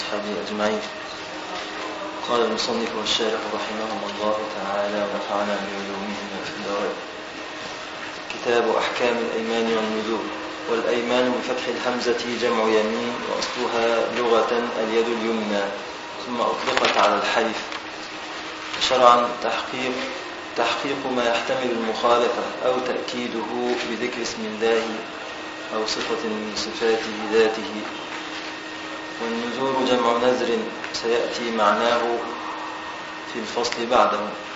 وأصحابه أجمعين. قال المصنف والشارح رحمهم الله تعالى ونفعنا بعلومهم في الدارين. كتاب أحكام الأيمان والنذور. والأيمان بفتح الهمزة جمع يمين، وأصلها لغة اليد اليمنى، ثم أطلقت على الحلف. شرعا تحقيق ما يحتمل المخالفة أو تأكيده بذكر اسم الله أو صفة من صفاته ذاته. والنذور جمع نذر سيأتي معناه في الفصل بعده.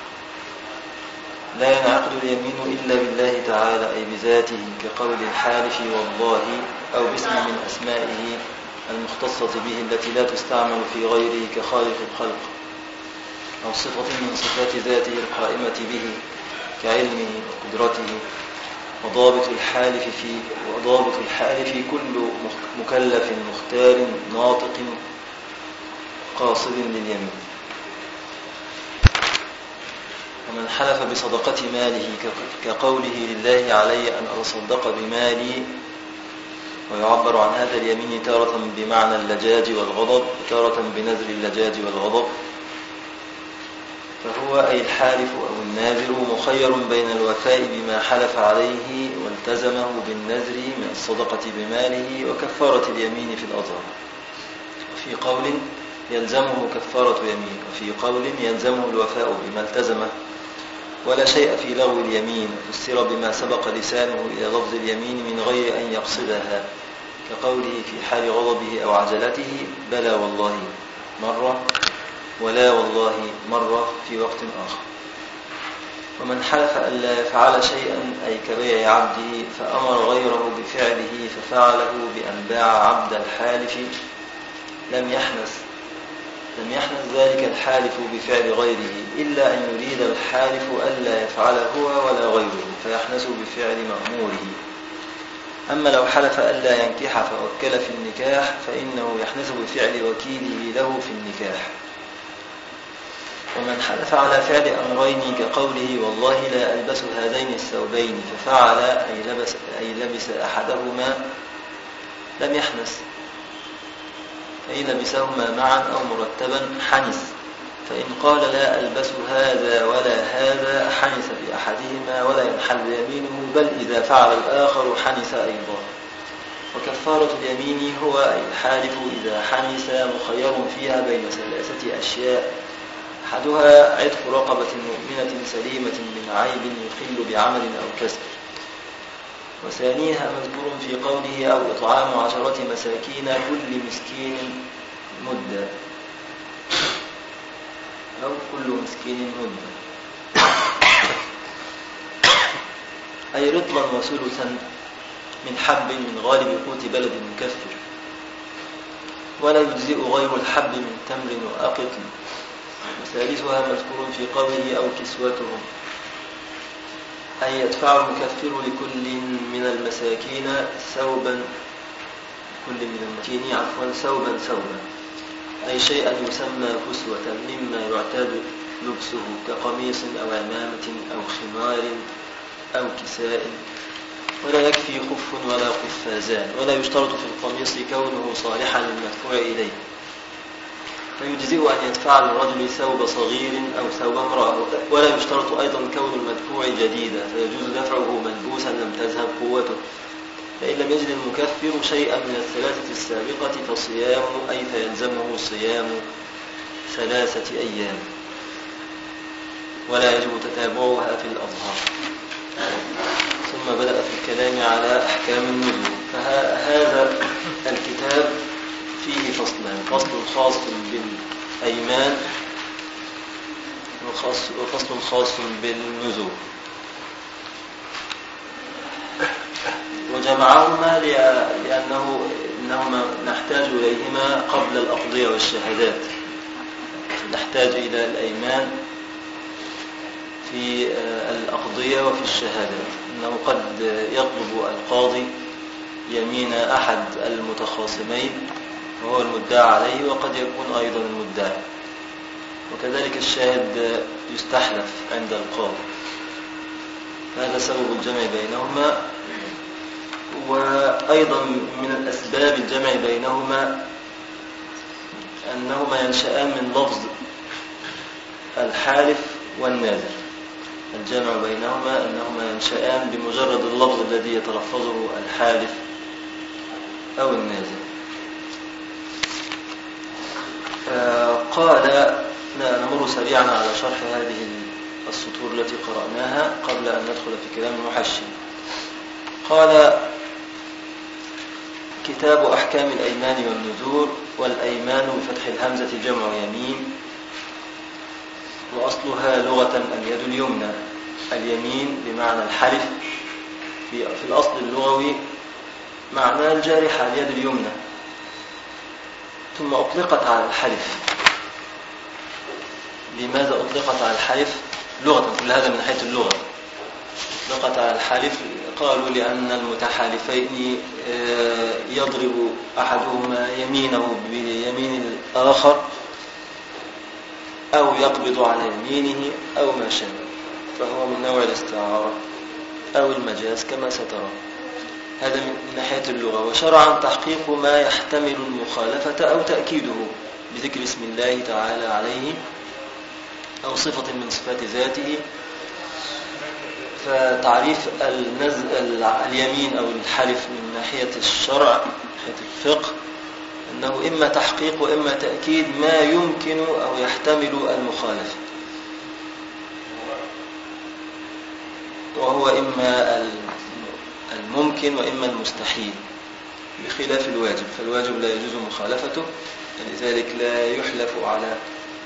لا ينعقد اليمين إلا بالله تعالى أي بذاته، كقول الحالف والله، أو باسم من أسمائه المختصة به التي لا تستعمل في غيره كخالق الخلق، أو صفة من صفات ذاته القائمة به كعلمه وقدرته. وضابط الحالف كل مكلف مختار ناطق قاصد لليمين. ومن حلف بصدقة ماله كقوله لله علي أن أتصدق بمالي، ويعبر عن هذا اليمين تارة بمعنى اللجاج والغضب، وتارة بنذر اللجاج والغضب. فهو أي الحالف أو الناذر مخير بين الوفاء بما حلف عليه والتزمه بالنذر من الصدقة بماله وكفارة اليمين في الأظهر. وفي قول يلزمه كفارة يمين، وفي قول يلزمه الوفاء بما التزمه. ولا شيء في لغو اليمين، فسر بما سبق لسانه إلى لفظ اليمين من غير أن يقصدها، كقوله في حال غضبه أو عجلته بلى والله مرة، ولا والله مرة في وقت آخر. ومن حلف ألا يفعل شيئا أي كبيع عبده فأمر غيره بفعله ففعله بأن باع عبد الحالف، لم يحنث ذلك الحالف بفعل غيره، إلا أن يريد الحالف ألا يفعل هو ولا غيره فيحنث بفعل مأموره. أما لو حلف ألا ينكح فوكل في النكاح فإنه يحنث بفعل وكيله له في النكاح. ومن حلف على فعل أمرين كقوله والله لا ألبس هذين الثوبين ففعل أي لبس أحدهما لم يحنث، فإن لبسهما معا أو مرتبا حنث. فإن قال لا ألبس هذا ولا هذا حنث بأحدهما ولا ينحل يمينه، بل إذا فعل الآخر حنث أيضا. وكفارة اليمين هو أي الحالف إذا حنث مخير فيها بين ثلاثة أشياء، أحدها عتق رقبة مؤمنة سليمة من عيب يخل بعمل أو كسب، وثانيها مذكور في قوله أو إطعام 10 مساكين كل مسكين مدة، أو كل مسكين مدة، أي رطلا وثلثا من حب من غالب قوت بلد مكفر. ولا يجزئ غير الحب من تمر وأقط. وثالثها مذكور في قوله أو كسوتهم، أي يدفع المكفر لكل من المساكين ثوبا، أي شيئا يسمى كسوة مما يعتاد لبسه كقميص أو عمامة أو خمار أو كساء. ولا يكفي خف ولا قفازان. ولا يشترط في القميص كونه صالحا للمدفوع إليه، فيجزئ أن يدفع للرجل ثوب صغير أو ثوب امرأة. ولا يشترط أيضا كون المدفوع جديدا، فيجوز دفعه ملبوسا لم تذهب قوته. فإن لم يجد المكفر شيئا من الثلاثة السابقة فصيام، أي فيلزمه صيام 3 أيام، ولا يجب تتابعها في الأظهار. ثم بدأ في الكلام على أحكام النذور. فهذا الكتاب فيه فصلان، فصل خاص بالأيمان وفصل خاص بالنذور، وجمعهما لأنهما نحتاج إليهما قبل الأقضية والشهادات. نحتاج إلى الأيمان في الأقضية وفي الشهادات، إنه قد يطلب القاضي يمين أحد المتخاصمين وهو المدعى عليه، وقد يكون أيضا المدعي، وكذلك الشاهد يستحلف عند القاضي. هذا سبب الجمع بينهما. وأيضا من الأسباب الجمع بينهما أنهما ينشأان من لفظ الحالف والناذر. الجمع بينهما أنهما ينشأان بمجرد اللفظ الذي يتلفظه الحالف أو الناذر. قال نمر سريعا على شرح هذه السطور التي قرأناها قبل أن ندخل في كلام المحشي. قال: كتاب أحكام الأيمان والنذور. والأيمان بفتح الهمزة جمع يمين، وأصلها لغة اليد اليمنى. اليمين بمعنى الحلف، في الأصل اللغوي معنى الجارحة اليد اليمنى، ثم أطلقت على الحلف. لماذا أطلقت على الحلف لغة؟ كل هذا من ناحية اللغة. أطلقت على الحلف قالوا لأن المتحالفين يضرب أحدهما يمينه بيمين الآخر، أو يقبض على يمينه، أو ما شابه، فهو من نوع الاستعارة أو المجاز كما سترى. هذا من ناحية اللغة. وشرعا تحقيق ما يحتمل المخالفة أو تأكيده بذكر اسم الله تعالى عليه أو صفة من صفات ذاته. فتعريف اليمين أو الحلف من ناحية الشرع، ناحية الفقه، أنه إما تحقيق وإما تأكيد ما يمكن أو يحتمل المخالفة، وهو إما الممكن وإما المستحيل، بخلاف الواجب. فالواجب لا يجوز مخالفته، لذلك لا يحلف على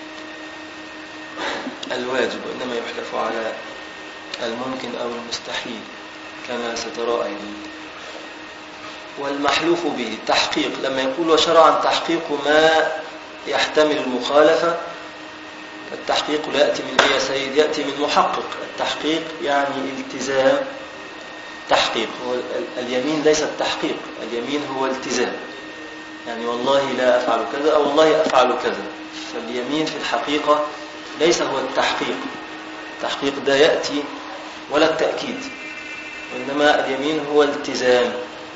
الواجب، وإنما يحلف على الممكن أو المستحيل كما سترى أيضا. والمحلوف به التحقيق، لما يقول وشرعا تحقيق ما يحتمل المخالفة، التحقيق لا يأتي من يا سيد، يأتي من محقق. التحقيق يعني التزام. تحقيق هو اليمين، ليس التحقيق. اليمين هو التزام، يعني والله لا أفعل كذا أو والله أفعل كذا. فاليمين في الحقيقة ليس هو التحقيق. التحقيق ده يأتي ولا التأكيد، وإنما اليمين هو التزام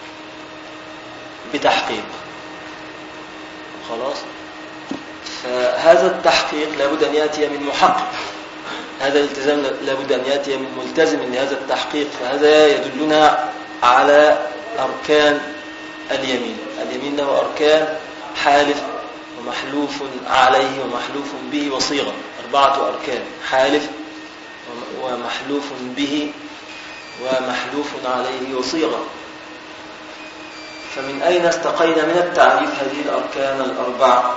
بتحقيق. خلاص. فهذا التحقيق لابد أن يأتي من محقق، هذا الالتزام لابد أن يأتي من ملتزم لهذا التحقيق. فهذا يدلنا على أركان اليمين. اليمين له أركان: حالف ومحلوف عليه ومحلوف به وصيغة. 4 أركان: حالف ومحلوف به ومحلوف عليه وصيغة. فمن أين استقينا من التعريف هذه الأركان 4؟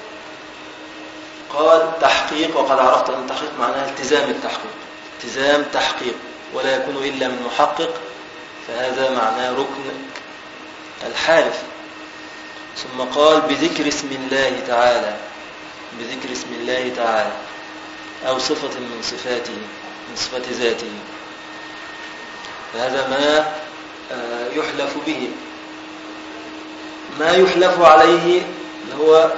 قال تحقيق، وقد عرفت أن التحقيق معناه التزام التحقيق، التزام تحقيق، ولا يكون إلا من محقق، فهذا معناه ركن الحالف. ثم قال بذكر اسم الله تعالى، بذكر اسم الله تعالى أو صفة من صفاته، من صفات ذاته، فهذا ما يحلف به. ما يحلف عليه هو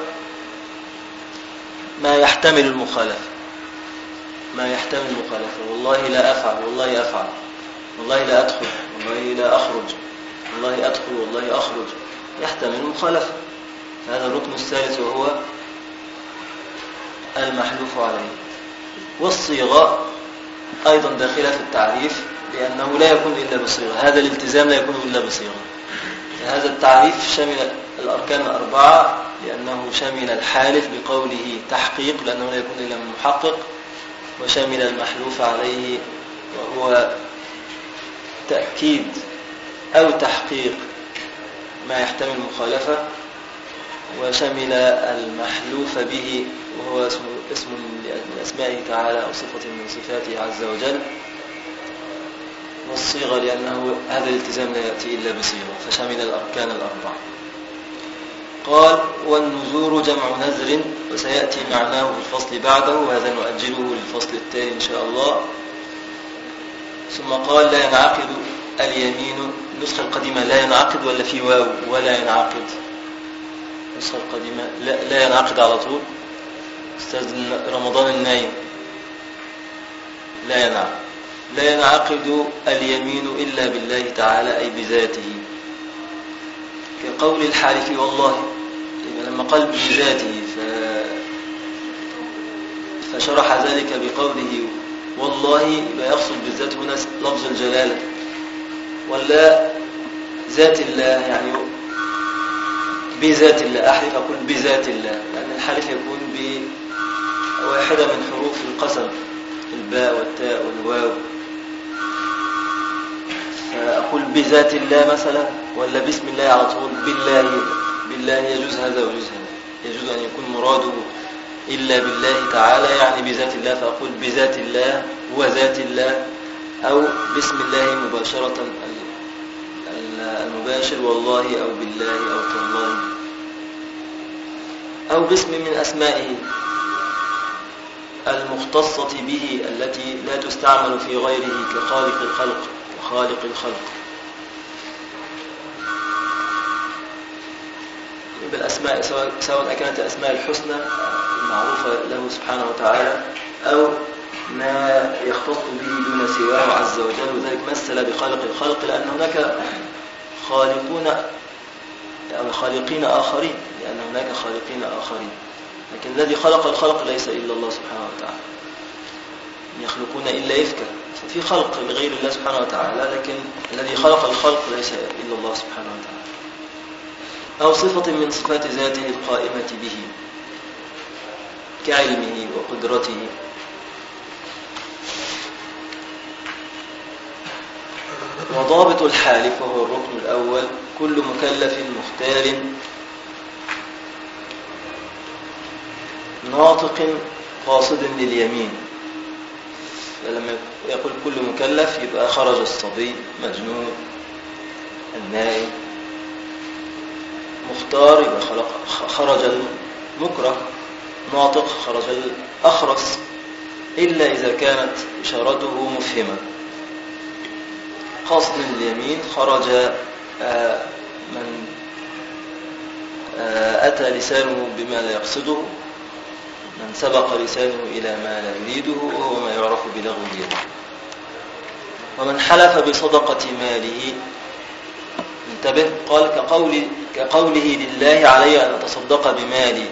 ما يحتمل المخالفة، ما يحتمل المخالفة. والله لا أفعل، والله أفعل، والله لا أدخل، والله لا أخرج، والله أدخل، والله أخرج، يحتمل المخالفة. هذا الركن الثالث وهو المحلوف عليه. والصيغة أيضا داخلة في التعريف، لأنه لا يكون إلا بصيغة. هذا الالتزام لا يكون إلا بصيغة. هذا التعريف شمل الأركان 4، لأنه شمل الحالف بقوله تحقيق، لأنه لا يكون إلا من محقق، وشمل المحلوف عليه وهو تأكيد أو تحقيق ما يحتمل المخالفة، وشمل المحلوف به وهو اسم من أسمائه تعالى أو صفة من صفاته عز وجل. والصيغة لأنه هذا الالتزام لا يأتي إلا بصيغة، فشمل الأركان 4. قال والنذور جمع نذر، وسيأتي معناه في الفصل بعده، وهذا نؤجله للفصل التالي إن شاء الله. ثم قال لا ينعقد اليمين. النسخة القديمة لا ينعقد ولا في واو؟ ولا ينعقد. النسخة القديمة لا ينعقد على طول. أستاذ رمضان النايم، لا ينعقد. لا ينعقد اليمين إلا بالله تعالى، أي بذاته، كقول الحالف والله. لما قال بذاته فشرح ذلك بقوله والله، لا يقصد بالذات هنا لفظ الجلالة ولا ذات الله، يعني بذات الله. أحلف أقول بذات الله، لأن الحلف يكون بواحدة من حروف القسم، الباء والتاء والواو. فأقول بذات الله مثلا، ولا بسم الله على طول. بالله يجوز هذا ويجوز هذا. يجوز أن يكون مراده إلا بالله تعالى، يعني بذات الله، فأقول بذات الله وذات الله، أو بسم الله مباشرة المباشر، والله أو بالله أو تالله، أو باسم من أسمائه المختصة به التي لا تستعمل في غيره كخالق الخلق. بالأسماء سواء كانت الأسماء الحسنى المعروفة له سبحانه وتعالى، أو ما يختص به دون سواه عز وجل. وذلك مثل بخالق الخلق، لأن هناك خالقين آخرين، لكن الذي خلق الخلق ليس إلا الله سبحانه وتعالى. يخلقون إلا إفكا، ففي خلق لغير الله سبحانه وتعالى، لكن الذي خلق الخلق ليس إلا الله سبحانه وتعالى. أو صفة من صفات ذاته القائمة به كعلمه وقدرته. وضابط الحالف، وهو الركن الأول، كل مكلف مختار ناطق قاصد لليمين. لما يقول كل مكلف يبقى خرج الصبي، مجنون، النائم. مختار يبقى خرج المكره، ناطق خرج الأخرس، إلا إذا كانت إشارته مفهمة. قاصد لليمين خرج من أتى لسانه بما لا يقصده، من سبق لسانه إلى ما لا يريده، وهو ما يعرف بلغو اليد. ومن حلف بصدقة ماله، انتبه، قال كقوله لله علي أن أتصدق بمالي،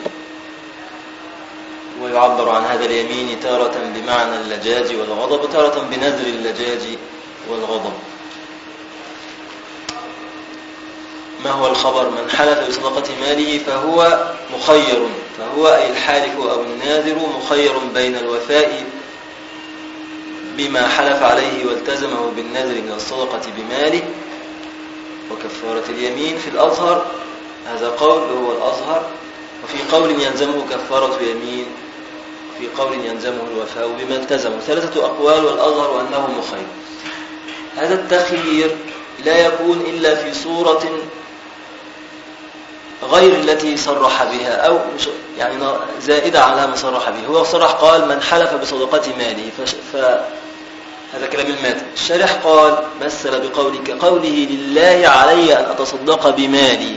ويعبر عن هذا اليمين تارة بمعنى اللجاج والغضب، وتارة بنذر اللجاج والغضب. ما هو الخبر؟ من حلف بصدقة ماله فهو مخير، فهو أي الحالف أو الناذر مخير بين الوفاء بما حلف عليه والتزمه بالنذر من الصدقة بماله وكفارة اليمين في الأظهر، هذا قول هو الأظهر، وفي قول يلزمه كفارة يمين، في قول يلزمه الوفاء بما التزمه. 3 أقوال، والأظهر أنه مخير. هذا التخيير لا يكون إلا في صورة غير التي صرح بها، أو يعني زائدة على ما صرح به. هو صرح قال من حلف بصدقة ماله، هذا كلام الماتن. الشارح قال مثل بقوله لله علي أن أتصدق بمالي.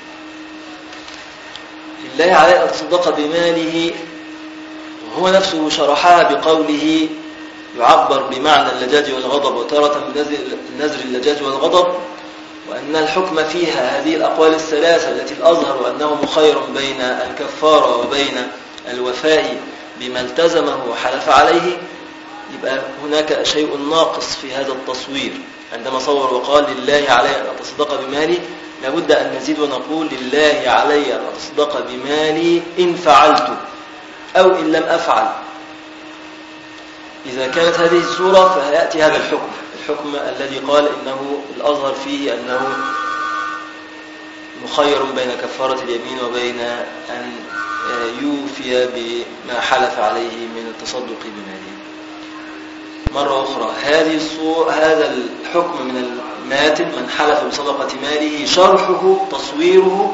لله علي أن أتصدق بماله، وهو نفسه شرحها بقوله يعبر بمعنى اللجاج والغضب، وتارة بنذر اللجاج والغضب، وأن الحكم فيها هذه الأقوال الثلاثة التي الأظهر أنه مخير بين الكفارة وبين الوفاء بما التزمه وحلف عليه. يبقى هناك شيء ناقص في هذا التصوير. عندما صور وقال لله علي أن أتصدق بمالي، لابد أن نزيد ونقول لله علي أن أتصدق بمالي إن فعلت أو إن لم أفعل. إذا كانت هذه الصورة فيأتي هذا الحكم الذي قال إنه الأظهر فيه أنه مخير بين كفارة اليمين وبين أن يوفي بما حلف عليه من التصدق بماله. مرة أخرى، هذا الحكم من الماتن من حلف بصدقة ماله، شرحه تصويره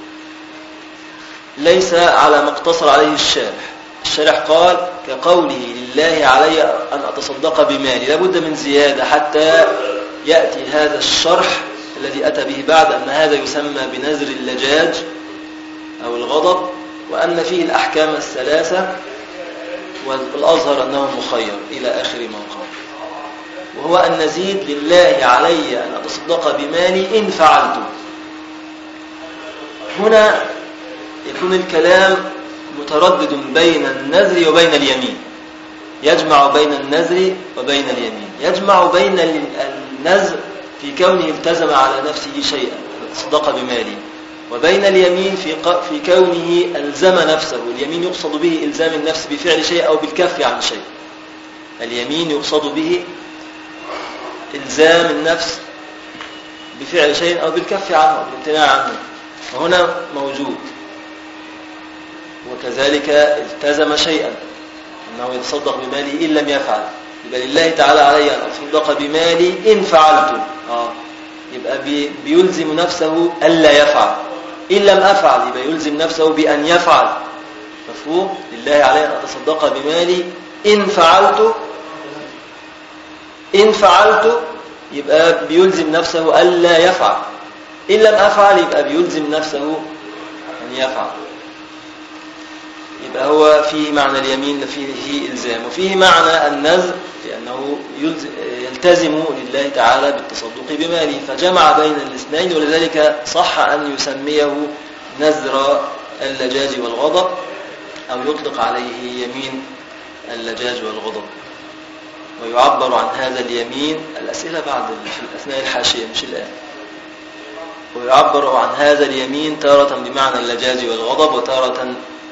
ليس على ما اقتصر عليه الشارح قال كقوله لله علي أن أتصدق بمالي، لابد من زيادة حتى يأتي هذا الشرح الذي أتى به بعد، أن هذا يسمى بنذر اللجاج أو الغضب، وأن فيه الأحكام الثلاثة، والأظهر أنه مخير إلى آخر ما قال. وهو أن نزيد لله علي أن أتصدق بمالي إن فعلت. هنا يكون الكلام متردد بين النذر وبين اليمين، يجمع بين النذر وبين اليمين، يجمع بين النذر في كونه التزم على نفسه شيئا صدق بماله، وبين اليمين في كونه ألزم نفسه. اليمين يقصد به إلزام النفس بفعل شيء أو بالكف عن شيء. اليمين يقصد به إلزام النفس بفعل شيء أو بالكف عنه أو بالامتناع عنه، وهنا موجود. وكذلك التزم شيئا أنه يتصدق بماله إن لم يفعل، يبقى لله تعالى علي أن أتصدق بمالي إن فعلت، يبقى بيلزم نفسه ألا يفعل. إن لم أفعل يبقى يلزم نفسه بأن يفعل. مفهوم؟ لله علي أن أتصدق بمالي إن فعلت، إن فعلت يبقى بيلزم نفسه ألا يفعل. إن لم أفعل يبقى بيلزم نفسه أن يفعل. يبقى هو فيه معنى اليمين فيه إلزام، وفيه معنى النذر لأنه يلتزم لله تعالى بالتصدق بماله، فجمع بين الاثنين، ولذلك صح أن يسميه نذر اللجاج والغضب أو يطلق عليه يمين اللجاج والغضب. ويعبر عن هذا اليمين، الأسئلة بعد في أثناء الحاشية مش الآن. ويعبر عن هذا اليمين تارة بمعنى اللجاج والغضب وتارة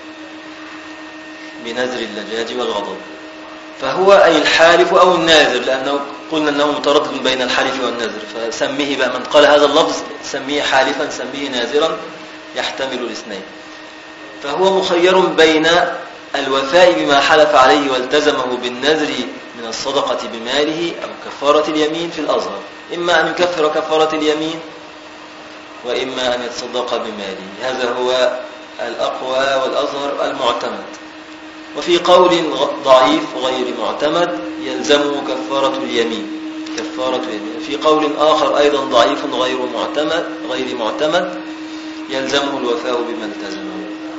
بنذر اللجاج والغضب. فهو أي الحالف أو الناذر، لأنه قلنا أنه متردد بين الحلف والنذر، فسميه بقى من قال هذا اللفظ سميه حالفا سميه ناذرا، يحتمل الاثنين. فهو مخير بين الوفاء بما حلف عليه والتزمه بالنذر من الصدقة بماله أو كفارة اليمين في الأظهر، إما أن يكفر كفارة اليمين وإما أن يتصدق بماله. هذا هو الأقوى والأظهر المعتمد. وفي قول ضعيف غير معتمد يلزمه كفارة اليمين، كفارة اليمين. في قول آخر أيضا ضعيف غير معتمد يلزمه الوفاء بما التزمه.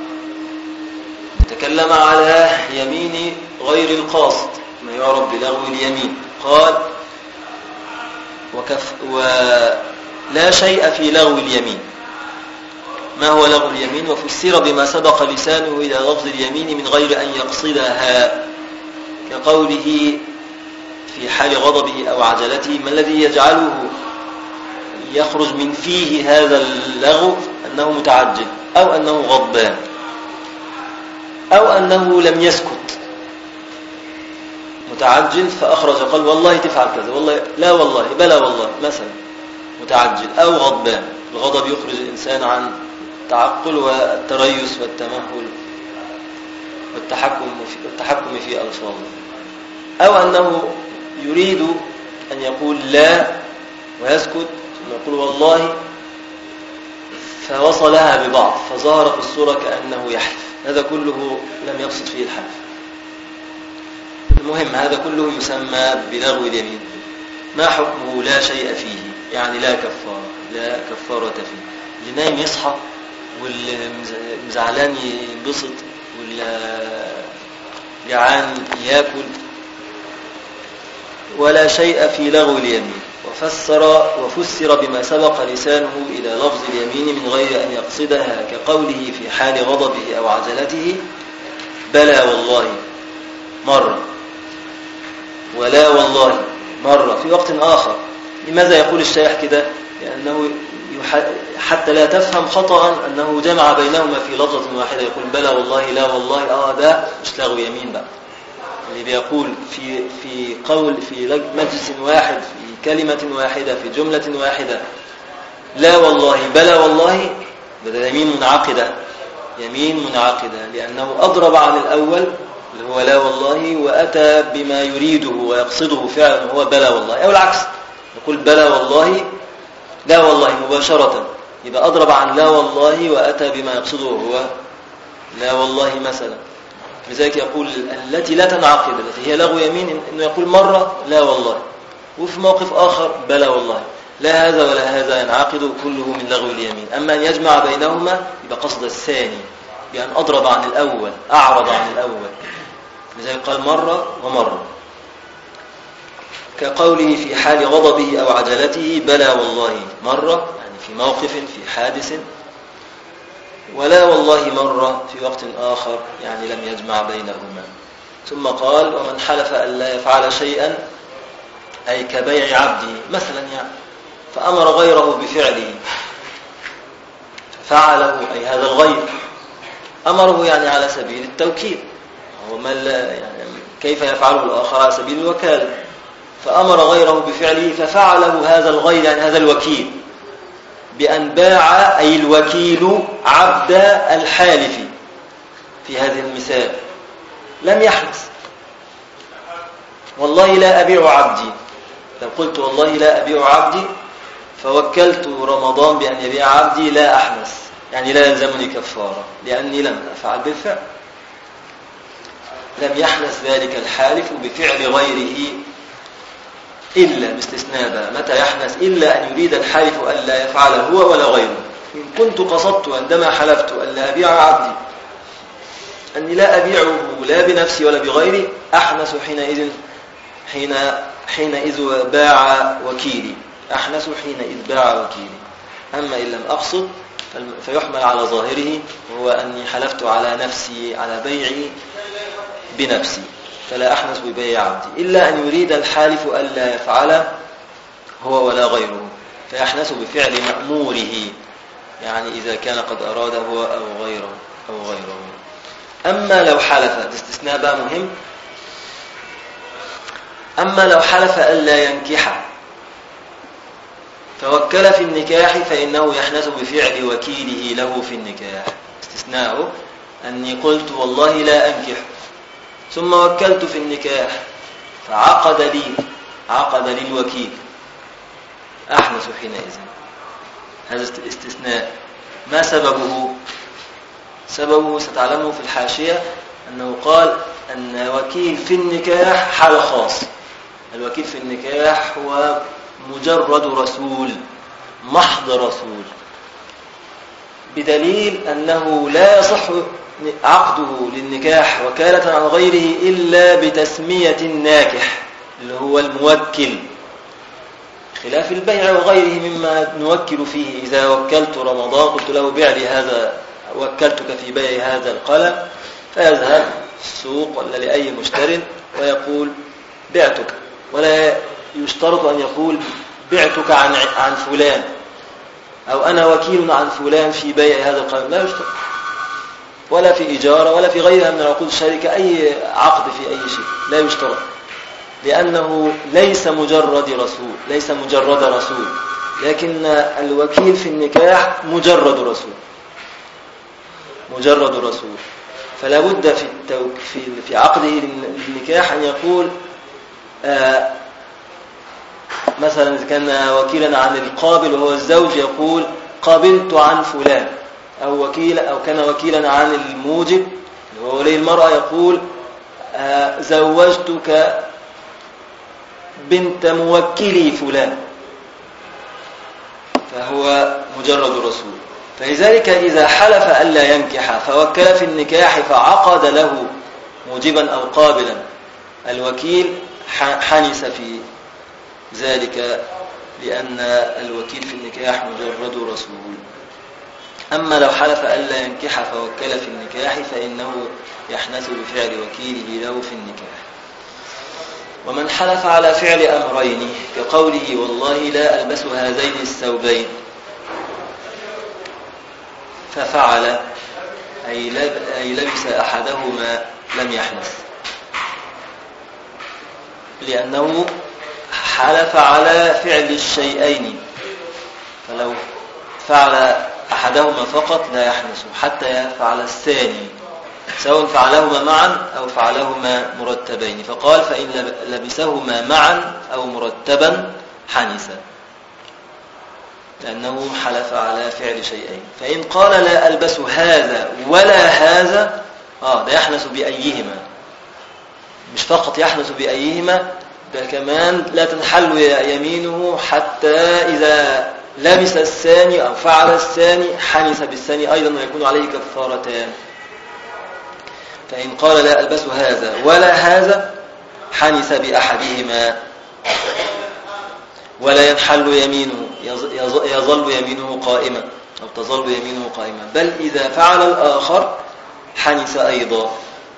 تكلم على يمين غير القاصد، ما يعرف بلغو اليمين. قال ولا شيء في لغو اليمين. ما هو لغو اليمين؟ وفسر بما سبق لسانه إلى لفظ اليمين من غير أن يقصدها، كقوله في حال غضبه أو عجلته: ما الذي يجعله يخرج من فيه هذا اللغو؟ أنه متعجل أو أنه غضبان أو أنه لم يسكت، متعجل فأخرج قال والله تفعل كذا، والله لا والله بلا والله مثلا، متعجل أو غضبان. الغضب يخرج الإنسان عن التعقل والتريث والتمهل والتحكم في ألفاظه، أو أنه يريد أن يقول لا ويسكت ويقول والله فوصلها ببعض فظهر في الصورة كأنه يحلف. هذا كله لم يقصد فيه الحلف. المهم هذا كله يسمى بلغو اليمين. ما حكمه؟ لا شيء فيه، يعني لا كفارة فيه. اللي نايم يصحى، واللي مزعلان ينبسط، واللي جعان ياكل. ولا شيء في لغو اليمين. وفسر بما سبق لسانه إلى لفظ اليمين من غير أن يقصدها، كقوله في حال غضبه أو عجلته: بلى والله مرة، ولا والله مرة في وقت آخر. لماذا يقول الشيخ كده؟ لأنه حتى لا تفهم خطأ أنه جمع بينهما في لفظة واحدة، يقول بلى والله لا والله، ده مش لغو يمين بقى. اللي بيقول في قول في مجلس واحد في كلمة واحدة في جملة واحدة لا والله بلى والله، ده يمين منعقدة، يمين منعقدة، لأنه أضرب عن الأول اللي هو لا والله وأتى بما يريده ويقصده فعلا هو بلى والله، أو العكس يقول بلى والله لا والله مباشرة، يبقى أضرب عن لا والله وأتى بما يقصده هو لا والله مثلا. لذلك يقول التي لا تنعقد التي هي لغو يمين إنه يقول مرة لا والله، وفي موقف آخر بلى والله. لا هذا ولا هذا ينعقد، كله من لغو اليمين. أما أن يجمع بينهما يبقى قصد الثاني بأن أضرب عن الأول، أعرض عن الأول. لذلك قال مرة ومرة، كقوله في حال غضبه أو عجلته: بلى والله مرة، يعني في موقف في حادث ولا والله مرة في وقت آخر، يعني لم يجمع بينهما. ثم قال: ومن حلف أن لا يفعل شيئا، أي كبيع عبده مثلا يعني، فأمر غيره بفعله ففعله، أي هذا الغير أمره يعني على سبيل التوكيد، يعني كيف يفعله الآخر على سبيل الوكالة، فأمر غيره بفعله ففعله هذا الغير، يعني هذا الوكيل، بأن باع، أي الوكيل، عبد الحالف في هذه المثال لم يحنث. والله لا أبيع عبدي، لو قلت والله لا أبيع عبدي فوكلت رمضان بأن يبيع عبدي، لا أحنث، يعني لا يلزمني كفارة لأني لم أفعل بالفعل. لم يحنث ذلك الحالف بفعل غيره إلا باستثناء، متى يحنث؟ إلا أن يريد الحالف أن لا يفعل هو ولا غيره. إن كنت قصدت عندما حلفت أن لا أبيع عبدي أني لا أبيعه لا بنفسي ولا بغيري، أحنث حينئذ باع وكيلي، أحنث حينئذ باع وكيلي. أما إن لم أقصد فيحمل على ظاهره، وهو أني حلفت على نفسي على بيعي بنفسي، فلا أحنث ببيع عبدي، إلا أن يريد الحالف ألا يفعل هو ولا غيره، فيحنث بفعل مأموره، يعني إذا كان قد أراد هو أو غيره. أما لو حلف، الاستثناء بقى مهم، أما لو حلف ألا ينكح فوكل في النكاح فإنه يحنث بفعل وكيله له في النكاح. استثناءه أني قلت والله لا أنكح، ثم وكلت في النكاح فعقد لي الوكيل، أحنث حينئذ. هذا استثناء. ما سببه؟ سببه ستعلمه في الحاشية، أنه قال أن وكيل في النكاح حالة خاصة. الوكيل في النكاح هو مجرد رسول، محض رسول، بدليل أنه لا يصح عقده للنكاح وكالة عن غيره إلا بتسمية الناكح اللي هو الموكل، خلاف البيع وغيره مما نوكل فيه. إذا وكلت رمضان قلت له بيع لي هذا، وكلتك في بيع هذا القلم، فيذهب السوق ولا لأي مشتر ويقول بعتك، ولا يشترط أن يقول بعتك عن فلان، أو أنا وكيل عن فلان في بيع هذا القلم، لا يشترط، ولا في إجارة ولا في غيرها من عقود الشركة، أي عقد في أي شيء لا يشترط، لأنه ليس مجرد رسول، لكن الوكيل في النكاح مجرد رسول. فلا بد في عقده للنكاح أن يقول مثلا إذا كان وكيلا عن القابل وهو الزوج يقول قابلت عن فلان، أو كان وكيلا عن الموجب وهو ولي المرأة يقول زوجتك بنت موكلي فلان، فهو مجرد رسول. فلذلك إذا حلف ألا ينكح فوكل في النكاح فعقد له موجبا أو قابلا، الوكيل حنث في ذلك، لأن الوكيل في النكاح مجرد رسول. أما لو حلف ألا ينكح فوكل في النكاح فإنه يحنث بفعل وكيله له في النكاح. ومن حلف على فعل أمرين كقوله والله لا ألبس هذين الثوبين ففعل، أي لبس أحدهما، لم يحنث، لأنه حلف على فعل الشيئين، فلو فعل أحدهما فقط لا يحنث حتى يفعل الثاني، سواء فعلهما معا أو فعلهما مرتبين. فقال فإن لبسهما معا أو مرتبا حنث، لأنه حلف على فعل شيئين. فإن قال لا ألبس هذا ولا هذا، ده يحنث بأيهما، مش فقط يحنث بأيهما، بل كمان لا تنحل يمينه حتى إذا لبس الثاني أو فعل الثاني حنث بالثاني أيضا، ويكون عليه كفارتان. فإن قال لا ألبس هذا ولا هذا حنث بأحدهما ولا ينحل يمينه، يظل يمينه قائمة، أو تظل يمينه قائمة، بل إذا فعل الآخر حنث أيضا.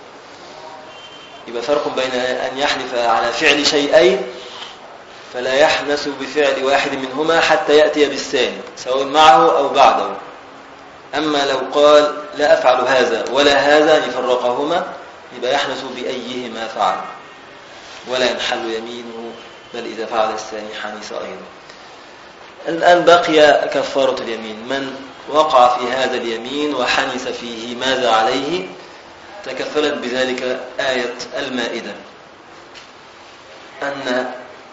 يبقى فرق بين أن يحلف على فعل شيئين فلا يحنث بفعل واحد منهما حتى يأتي بالثاني سواء معه أو بعده. أما لو قال لا أفعل هذا ولا هذا يعني فرقهما، يبقى يحنث بأيهما فعل ولا ينحل يمينه، بل إذا فعل الثاني حنث أيضا. الآن بقي كفارة اليمين. من وقع في هذا اليمين وحنث فيه ماذا عليه؟ تكفلت بذلك آية المائدة، أن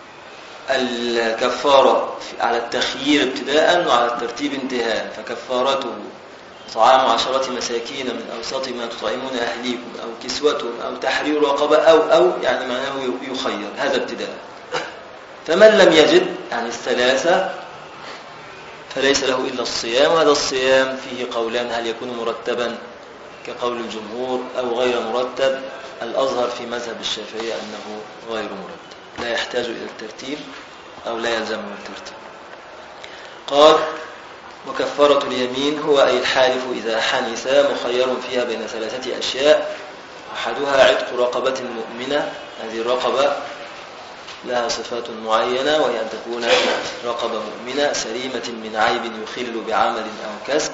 الكفارة على التخيير ابتداء وعلى الترتيب انتهاء، فكفارته طعام 10 مساكين من أوسط ما تطعمون أهليكم أو كسوتهم أو تحرير رقبة أو يعني معناه يخير، هذا ابتداء. فمن لم يجد يعني الثلاثة فليس له إلا الصيام، وهذا الصيام فيه قولان، هل يكون مرتبا كقول الجمهور أو غير مرتب. الأظهر في مذهب الشافعية أنه غير مرتب، لا يحتاج إلى الترتيب أو لا يلزمه الترتيب. قال وكفارة اليمين هو أي الحالف إذا حنث مخير فيها بين 3 أشياء، أحدها عتق رقبة مؤمنة، هذه الرقبة لها صفات معينة، وهي أن تكون رقبة مؤمنة سليمة من عيب يخل بعمل أو كسب،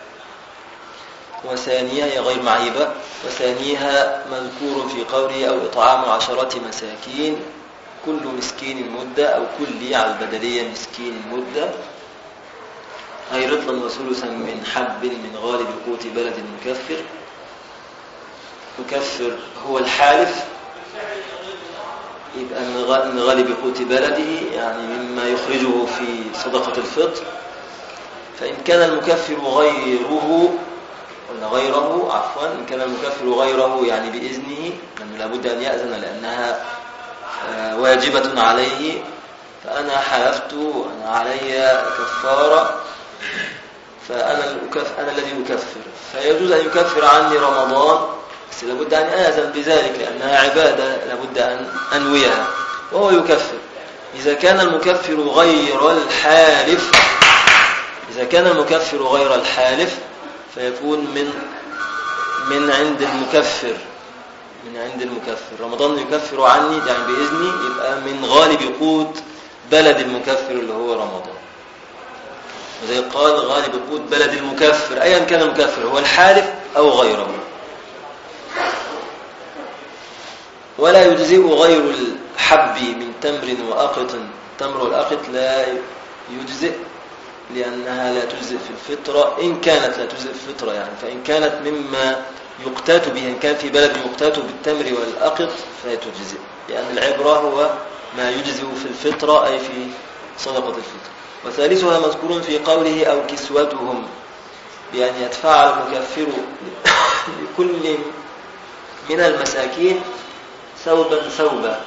وثانيها هي غير معيبة، وثانيها مذكور في قوله أو إطعام 10 مساكين، كل مسكين مدة أو كل على البدلية مسكين مدة، أي رطلا وثلثا من حب من غالب قوت بلد مكفر. مكفر هو الحالف، يبقى من غالب قوت بلده يعني مما يخرجه في صدقة الفطر. فإن كان المكفر غيره إن كان المكفر غيره يعني بإذنه، لأنه لابد أن يأذن لأنها واجبة عليه، فأنا حلفت أنا علي كفارة فأنا الذي أكفر، فيجوز أن يكفر عني رمضان، بس لابد أن آذن بذلك لأنها عبادة لابد أن أنويها وهو يكفر. إذا كان المكفر غير الحالف فيكون من عند المكفر. رمضان يكفر عني يعني بإذني، يبقى من غالب قوت بلد المكفر اللي هو رمضان. وزي قال غالب قوت بلد المكفر أيا كان المكفر هو الحالف أو غيره. ولا يجزئ غير الحب من تمر وأقط. تمر والأقط لا يجزئ لأنها لا تجزئ في الفطرة، إن كانت لا تجزئ في الفطرة يعني، فإن كانت مما يقتات به، إن كان في بلد يقتات بالتمر والأقط فهي تجزئ، لأن العبرة هو ما يجزئ في الفطرة أي في صدقة الفطر. وثالثها مذكور في قوله أو كسوتهم، بأن يدفع المكفر لكل من المساكين ثوبا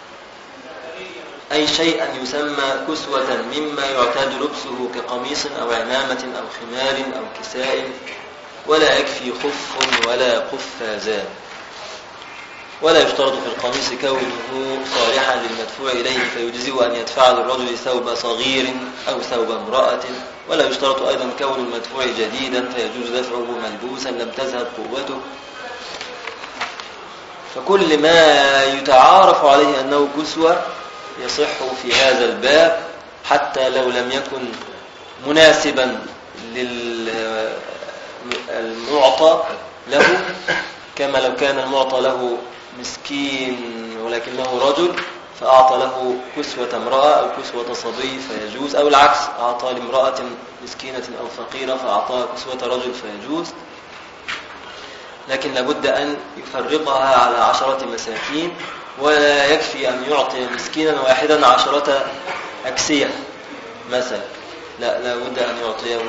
أي شيئا يسمى كسوة مما يعتاد لبسه كقميص أو عمامة أو خمار أو كساء، ولا يكفي خف ولا قفازان. ولا يشترط في القميص كونه صالحا للمدفوع إليه فيجزئ أن يدفع للرجل ثوب صغير أو ثوب امرأة. ولا يشترط أيضا كون المدفوع جديدا فيجوز دفعه ملبوسا لم تذهب قوته. فكل ما يتعارف عليه أنه كسوة يصح في هذا الباب، حتى لو لم يكن مناسبا للمعطى له، كما لو كان المعطى له مسكين ولكنه رجل فأعطى له كسوة امرأة أو كسوة صبي فيجوز، أو العكس أعطى لامرأة مسكينة أو فقيرة فأعطاها كسوة رجل فيجوز. لكن لابد أن يفرقها على 10 مساكين، ولا يكفي أن يعطي مسكينا واحدا 10 أكسية مثلا، لا لابد أن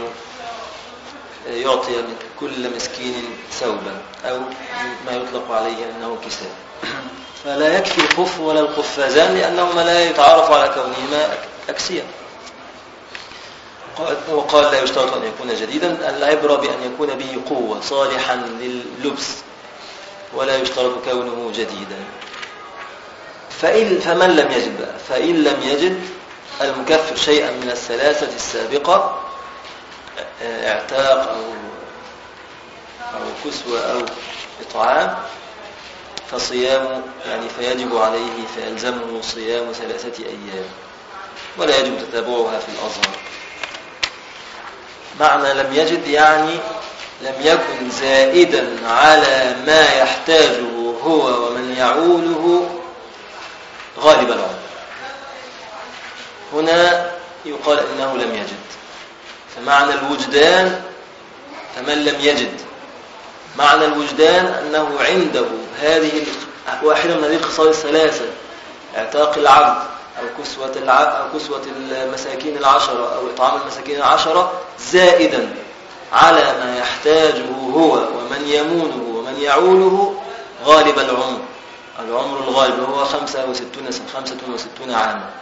يعطي من كل مسكين ثوبا أو ما يطلق عليه أنه كساء. فلا يكفي الخف ولا القفازان لأنهما لا يتعارف على كونهما أكسية. وقال لا يشترط أن يكون جديدا، العبرة بأن يكون به قوة صالحا لللبس، ولا يشترط كونه جديدا. فمن لم يجد فإن لم يجد المكفر شيئا من الثلاثة السابقة اعتاق أو كسوة أو إطعام فصيام يعني فيجب عليه فيلزمه صيام 3 أيام ولا يجب تتابعها في الأظهر. معنى لم يجد يعني لم يكن زائدا على ما يحتاجه هو ومن يعوله غالب العمر. هنا يقال إنه لم يجد، فمعنى الوجدان فمن لم يجد معنى الوجدان أنه عنده هذه واحدة من هذه الخصال 3: اعتاق العبد أو كسوة المساكين 10 أو إطعام المساكين 10 زائدا على ما يحتاجه هو ومن يمونه ومن يعوله غالب العمر. العمر الغالب هو 65 عاما،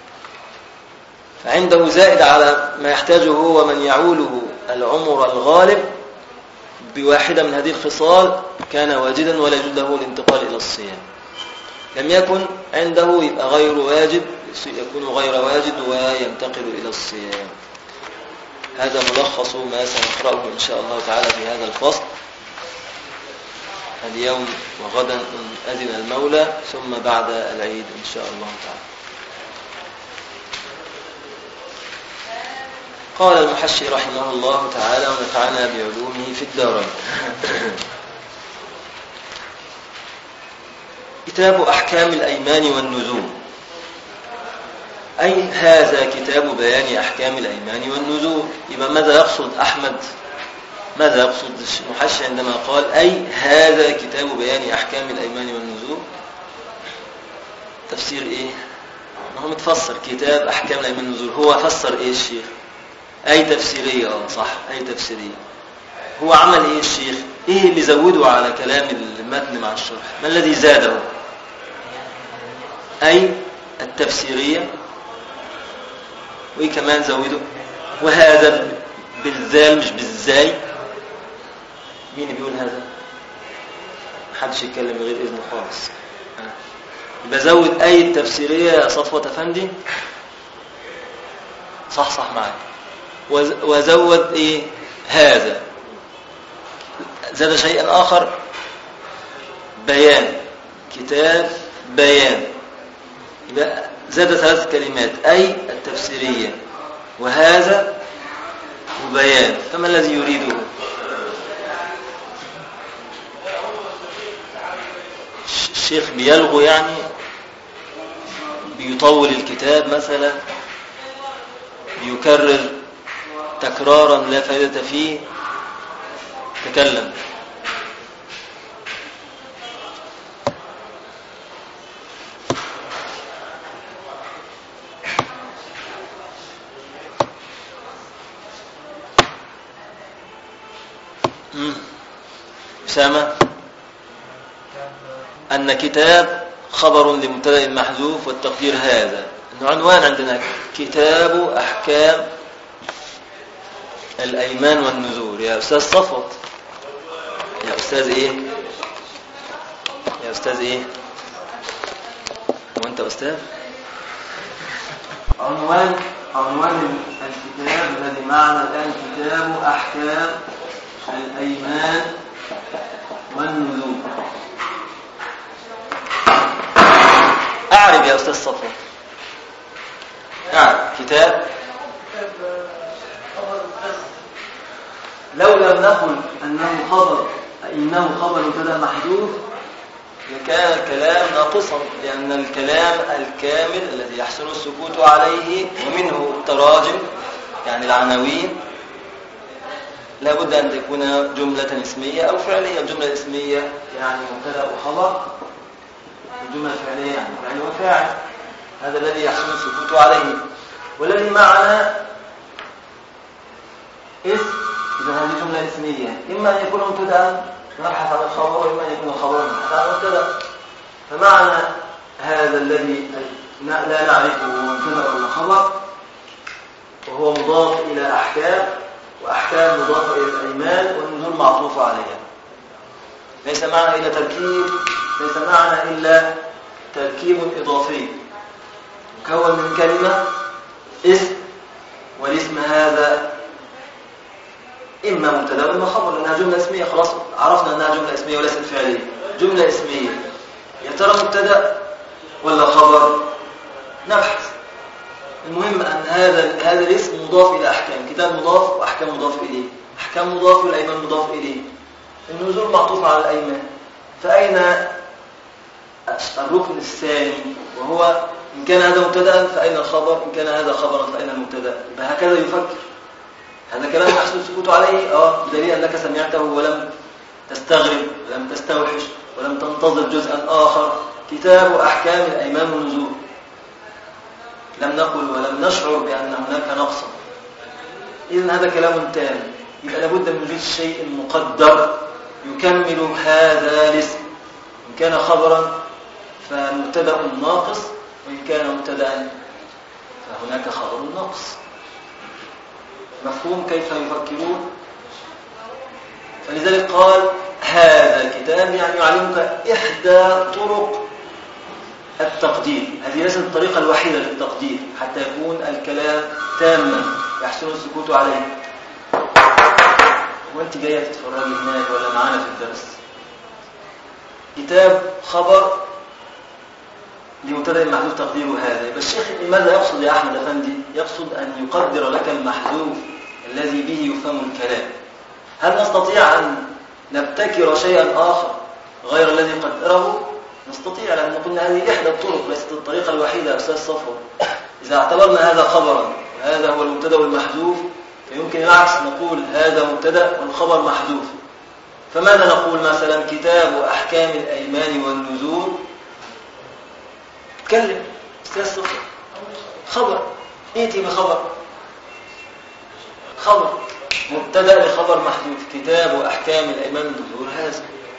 فعنده زائد على ما يحتاجه هو ومن يعوله العمر الغالب بواحدة من هذه الخصال كان واجدا ولا يجوز له الانتقال إلى الصيام. لم يكن عنده يبقى غير واجب، يكون غير واجد وينتقل إلى الصيام. هذا ملخص ما سنقرأه إن شاء الله تعالى في هذا الفصل اليوم وغدا إن أذن المولى، ثم بعد العيد إن شاء الله تعالى. قال المحشي رحمه الله تعالى ونفعنا بعلومه في الدارين. كتاب أحكام الأيمان والنذور، أي هذا كتاب بيان أحكام الأيمان والنذور. يبقى ماذا يقصد أحمد؟ ماذا يقصد المحشي عندما قال أي هذا كتاب بيان أحكام الأيمان والنذور؟ تفسير إيه؟ ما هو متفسر كتاب أحكام الأيمان والنذور، هو فسر إيه الشيخ؟ أي تفسيرية، صح، أي تفسيرية. هو عمل إيه الشيخ؟ إيه اللي زوده على كلام المتن مع الشرح؟ ما الذي زاده؟ أي التفسيرية، وإيه كمان زوده؟ وهذا بالذال مش بالزاي. مين بيقول هذا؟ محدش يتكلم غير إذنه خالص. يبقى زود أي التفسيرية يا صفوة أفندي، صح معايا. وزود إيه؟ هذا. زاد شيئا آخر، بيان، كتاب بيان. يبقى زاد 3 كلمات، أي التفسيرية وهذا وبيان. فما الذي يريده؟ الشيخ بيلغو يعني، بيطول الكتاب مثلا، بيكرر تكرارا لا فائدة فيه. تكلم. أسامة، أن كتاب خبر لمبتدأ محذوف والتقدير هذا. العنوان عندنا كتاب أحكام الأيمان والنذور. يا أستاذ صفوت، يا أستاذ إيه؟ يا أستاذ إيه؟ وأنت أستاذ؟ عنوان الكتاب الذي معنا الآن كتاب أحكام الأيمان والنذور. أعرف يا أستاذ صفوت، أعرف كتاب. لو لم نقل إنه خبر مبتدأ محذوف لكان الكلام ناقصا، لأن الكلام الكامل الذي يحسن السكوت عليه ومنه التراجم يعني العناوين لا بد أن تكون جملة اسمية أو فعلية. الجملة الاسمية يعني مبتدأ وخبر، الجملة الفعلية يعني فعل وفاعل. هذا الذي يحسن السكوت عليه. والذي معنا اسم، إذا هذه جملة اسمية إما أن يكون مبتدأ نبحث عن الخبر، وإما أن يكون خبرا نبحث عن المبتدأ. فمعنى هذا الذي لا نعرفه مبتدأ ولا خبر وهو مضاف إلى أحكام، وأحكام مضافة إلى الأيمان والنذور معطوفة عليها. ليس معنى إلا تركيب إضافي مكون من كلمة اسم، والاسم هذا إما مبتدا وإما خبر، لأنها جملة اسمية. خلاص عرفنا أنها جملة اسمية وليست فعلية. جملة اسمية يا ترى مبتدا ولا خبر؟ نبحث. المهم أن هذا الاسم مضاف إلى أحكام. كتاب مضاف وأحكام مضاف إليه. أحكام مضاف والأيمان مضاف إليه. النزول معطوف على الأيمان. فأين الركن الثاني؟ وهو إن كان هذا مبتدا فأين الخبر؟ إن كان هذا خبرا فأين المبتدا؟ هكذا يفكر. هذا كلام يحسن السكوت عليه بدليل أنك سمعته ولم تستغرب ولم تستوحش ولم تنتظر جزءا آخر. كتاب أحكام الأيمان والنزول. لم نقل ولم نشعر بأن هناك نقصا. إذن هذا كلام تام. يبقى لابد من وجود شيء مقدر يكمل هذا الاسم. إن كان خبرا فمبتدأ ناقص، وإن كان مبتدأ فهناك خبر ناقص. مفهوم كيف يفكرون؟ فلذلك قال هذا الكتاب، يعني يعلمك إحدى طرق التقدير. هذه ليست الطريقة الوحيدة للتقدير حتى يكون الكلام تاما يحسن السكوت عليه. وانت جاية تتفرجي هناك ولا معانا في الدرس؟ كتاب خبر لمبتدأ محذوف تقديره هذا. يبقى الشيخ ماذا يقصد يا أحمد أفندي؟ يقصد أن يقدر لك المحذوف الذي به يفهم الكلام. هل نستطيع أن نبتكر شيئا آخر غير الذي قدره؟ نستطيع، لأن قلنا هذه إحدى الطرق ليست الطريقة الوحيدة يا أستاذ صفوة. إذا اعتبرنا هذا خبرا وهذا هو المبتدأ والمحذوف فيمكن العكس، نقول هذا مبتدأ والخبر محذوف. فماذا نقول مثلا؟ كتاب أحكام الأيمان والنذور. تكلم أستاذ صفوة. خبر، إيتي بخبر. خبر مبتدأ لخبر محذوف. كتاب أحكام الأيمان والنذور. هذا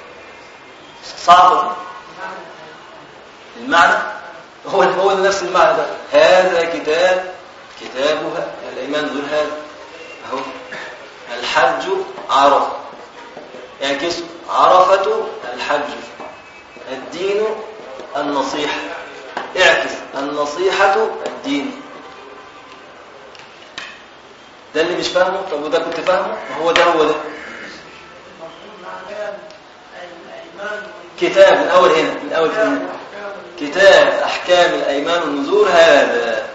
صعب. المعنى هو نفس المعنى ده. هذا كتاب الأيمان والنذور. هذا أهو. الحج عرفة، يعكس عرفة الحج. الدين النصيحة، اعكس النصيحة الدين. ده اللي مش فاهمه. طب وده كنت فاهمه؟ هو ده كتاب من أول هنا كتاب أحكام الأيمان والنذور. هذا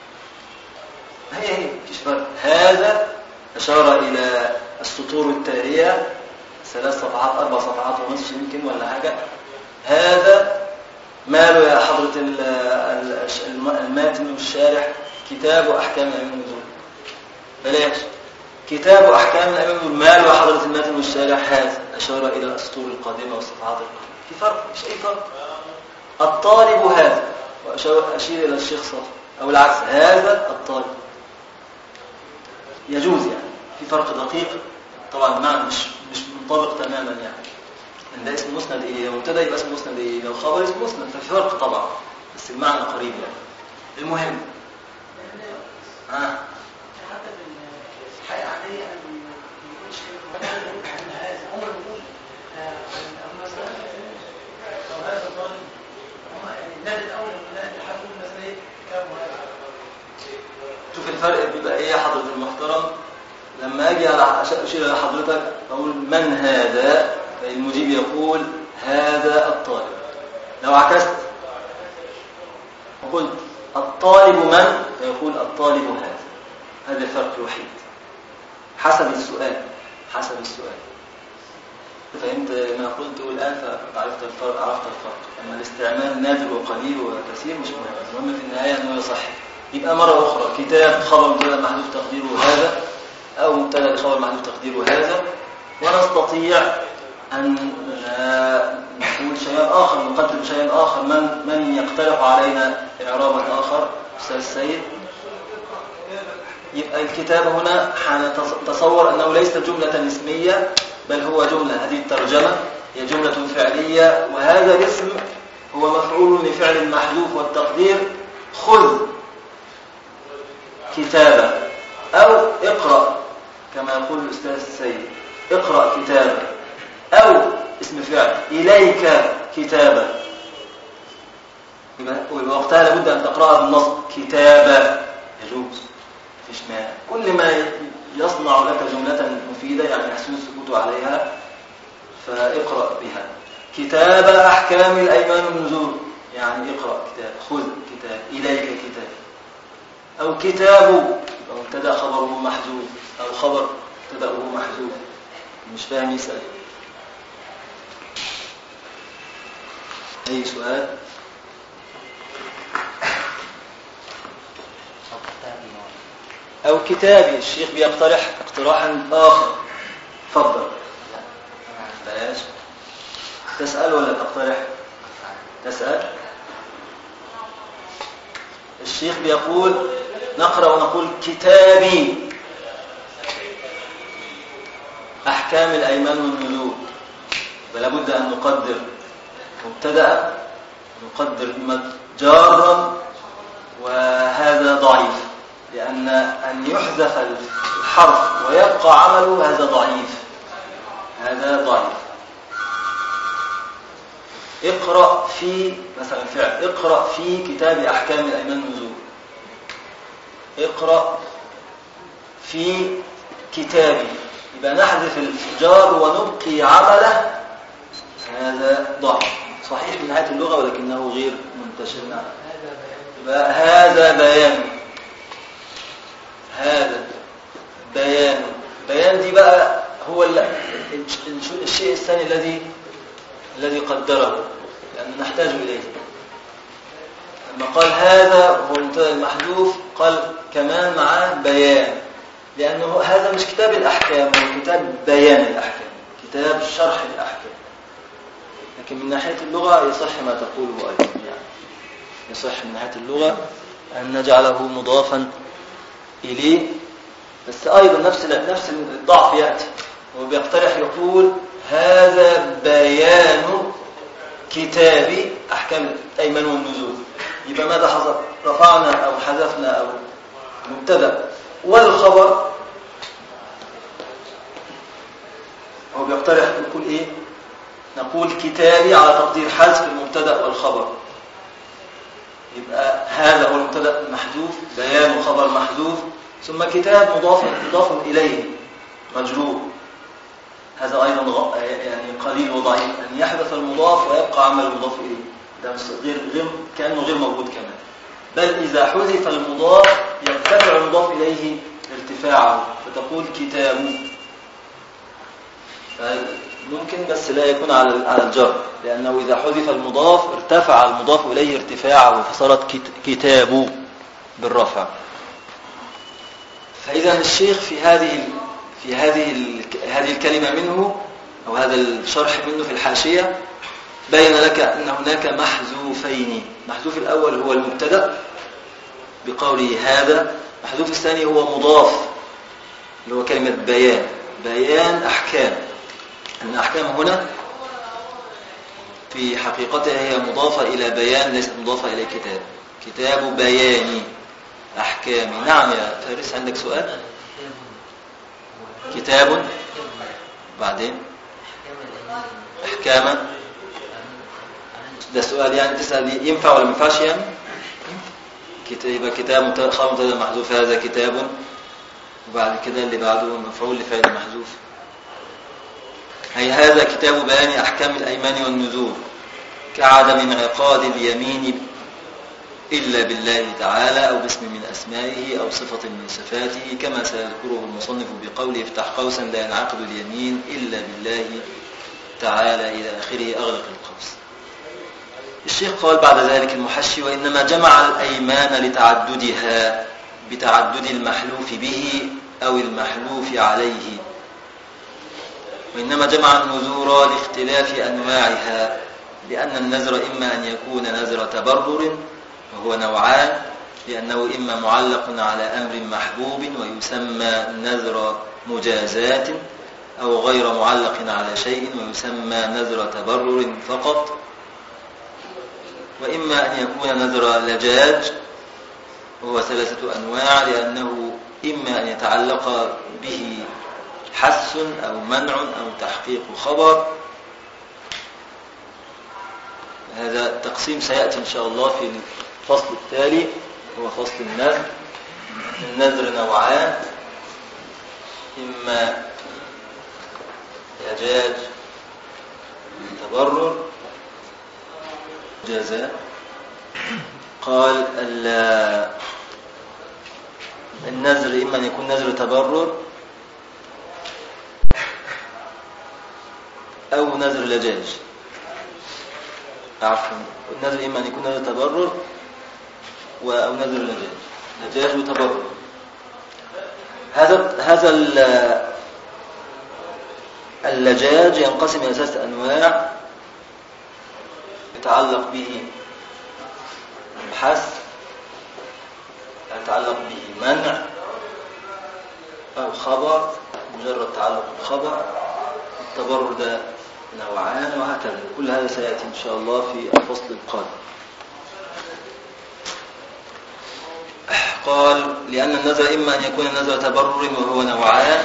هي مفيش فرق. هذا أشار إلى السطور التالية 3 صفحات 4 صفحات ونصف يمكن ولا حاجة. هذا ماله يا حضرة الماتن والشارح؟ كتاب أحكام الأيمان والنذور. بلاش كتاب أحكام الأيمان والنذور. ماله يا حضرة الماتن والشارح؟ هذا أشار إلى السطور القادمة والصفحات القادمة. في فرق؟ مش أي فرق. الطالب هذا، وأشير إلى الشيخ صفر، أو العكس، هذا الطالب. يجوز يعني. في فرق دقيق طبعا، المعنى مش منطبق تماما يعني. إن ده اسم مسند إليه، لو مبتدأ يبقى اسم مسند إليه، لو خبر اسم مسند. ففي فرق طبعا، بس المعنى قريب يعني. المهم حتى في الحياة العادية ما يكونش هذا عمر بيقول مثلا أو هذا الطالب النادي الأول من النادي الحكومي مثلا كام وهذا. شوف الفرق بيبقى إيه يا حضرة المحترم؟ لما أجي أشير إلى حضرتك أقول من هذا، فالمجيب يقول هذا الطالب. لو عكست وقلت الطالب من، فيقول الطالب هذا. هذا الفرق الوحيد حسب السؤال. فهمت ما قلته الآن؟ فعرفت الفرق. أما الاستعمال نادر وقليل وكثير مش مهم. المهم في النهاية أنه يصح. يبقى مرة أخرى كتاب خبر مبتدأ محذوف تقديره هذا، أو مبتدأ خبر محذوف تقديره هذا. ونستطيع أن نقول شيئا آخر، نقدم شيئا آخر. من يقترح علينا إعرابا آخر؟ أستاذ السيد. يبقى الكتاب هنا حنتصور أنه ليس جملة اسمية، بل هو جملة. هذه الترجمة هي جملة فعلية، وهذا الاسم هو مفعول لفعل محذوف. والتقدير خذ كتابة، أو اقرأ كما يقول الأستاذ السيد، اقرأ كتابة، أو اسم فعل إليك كتابة. يبقى وقتها لابد أن تقرأها بالنصب. كتابة يجوز، مفيش مانع. كل ما يصنع لك جملة مفيدة يعني يحسن السكوت عليها فاقرأ بها. كتاب أحكام الأيمان والنذور يعني اقرأ كتاب، خذ كتاب، إليك كتاب. أو كتاب مبتدأ خبره محذوف، أو خبر مبتدأه محذوف. مش فاهم يسأل. أي سؤال؟ أو كتابي. الشيخ بيقترح اقتراحا آخر. تفضل. بلاش. تسأل ولا تقترح؟ تسأل. الشيخ بيقول نقرأ ونقول كتابي أحكام الأيمان والنذور، فلا بد أن نقدر مبتدأ، نقدر جارا، وهذا ضعيف، لأن أن يحذف الحرف ويبقى عمله هذا ضعيف، هذا ضعيف. اقرأ في مثلا فعل، اقرأ في كتاب أحكام الأيمان والنذور، اقرأ في كتابي، يبقى نحذف الجار ونبقي عمله، هذا ضعف صحيح من ناحية اللغة ولكنه غير منتشر. يبقى هذا بيان، هذا بيان. بيان دي بقى هو الشيء الثاني الذي قدره، لأن نحتاج إليه. لما قال هذا هو المبتدأ المحذوف قال كمان معاه بيان، لأنه هذا مش كتاب الأحكام، هو كتاب بيان الأحكام، كتاب شرح الأحكام. لكن من ناحية اللغة يصح ما تقوله أيضا، يعني يصح من ناحية اللغة أن نجعله مضافا إليه، بس أيضا نفس الضعف يأتي. هو بيقترح يقول هذا بيان كتاب أحكام الأيمان والنذور، يبقى ماذا حصل؟ رفعنا أو حذفنا أو مبتدأ والخبر. هو بيقترح يقول إيه؟ نقول كتابي على تقدير حذف المبتدأ والخبر، يبقى هذا هو المبتدأ محذوف، بيان وخبر محذوف، ثم كتاب مضاف إليه مجرور. هذا أيضا يعني قليل وضعيف، أن يحذف المضاف ويبقى عمل المضاف إليه، ده غير كأنه غير موجود كمان. بل إذا حذف المضاف يرتفع المضاف إليه ارتفاعه، فتقول كتاب. ممكن بس لا يكون على الجر، لأنه إذا حذف المضاف ارتفع المضاف إليه ارتفاعه، فصارت كتاب بالرفع. فإذا الشيخ في هذه الكلمة منه، أو هذا الشرح منه في الحاشية، بين لك أن هناك محذوفين. محذوف الأول هو المبتدأ بقوله هذا، محذوف الثاني هو مضاف اللي هو كلمة بيان أحكام. أن أحكام هنا في حقيقتها هي مضافة إلى بيان، ليست مضافة إلى كتاب. كتاب بيان أحكام. نعم يا فارس، عندك سؤال؟ كتاب بعدين أحكام، ده سؤال يعني تسأل ينفع ولا ما ينفعش يعني؟ يبقى كتاب خبر مبتدأ محذوف، هذا كتاب، وبعد كده اللي بعده مفعول لفعل محذوف. أي هذا كتاب بيان أحكام الأيمان والنذور، كعدم انعقاد اليمين إلا بالله تعالى أو باسم من أسمائه أو صفة من صفاته، كما سيذكره المصنف بقوله افتح قوسا لا ينعقد اليمين إلا بالله تعالى إلى آخره أغلق القوس. الشيخ قال بعد ذلك المحشي وإنما جمع الأيمان لتعددها بتعدد المحلوف به أو المحلوف عليه، وإنما جمع النذور لاختلاف أنواعها، لأن النذر إما أن يكون نذر تبرر وهو نوعان، لأنه إما معلق على أمر محبوب ويسمى نذر مجازات، أو غير معلق على شيء ويسمى نذر تبرر فقط، وإما أن يكون نذر لجاج وهو 3 أنواع، لأنه إما أن يتعلق به حث أو منع أو تحقيق خبر. هذا التقسيم سيأتي إن شاء الله في الفصل التالي، هو فصل النذر. النذر نوعان، إما إعجاج تبرر جزاء. قال النذر إما أن يكون نذر تبرر أو نذر لجاج. عفوا، النذر إما أن يكون نذر تبرر أو نذر لجاج وتبرر. هذا اللجاج ينقسم إلى 3 أنواع يتعلق به الحث، يتعلق به منع أو خبر، مجرد تعلق الخبر. التبرر ده نوعان وهكذا. كل هذا سيأتي إن شاء الله في الفصل القادم. قال لأن النذر إما أن يكون نذر تبرر وهو نوعان،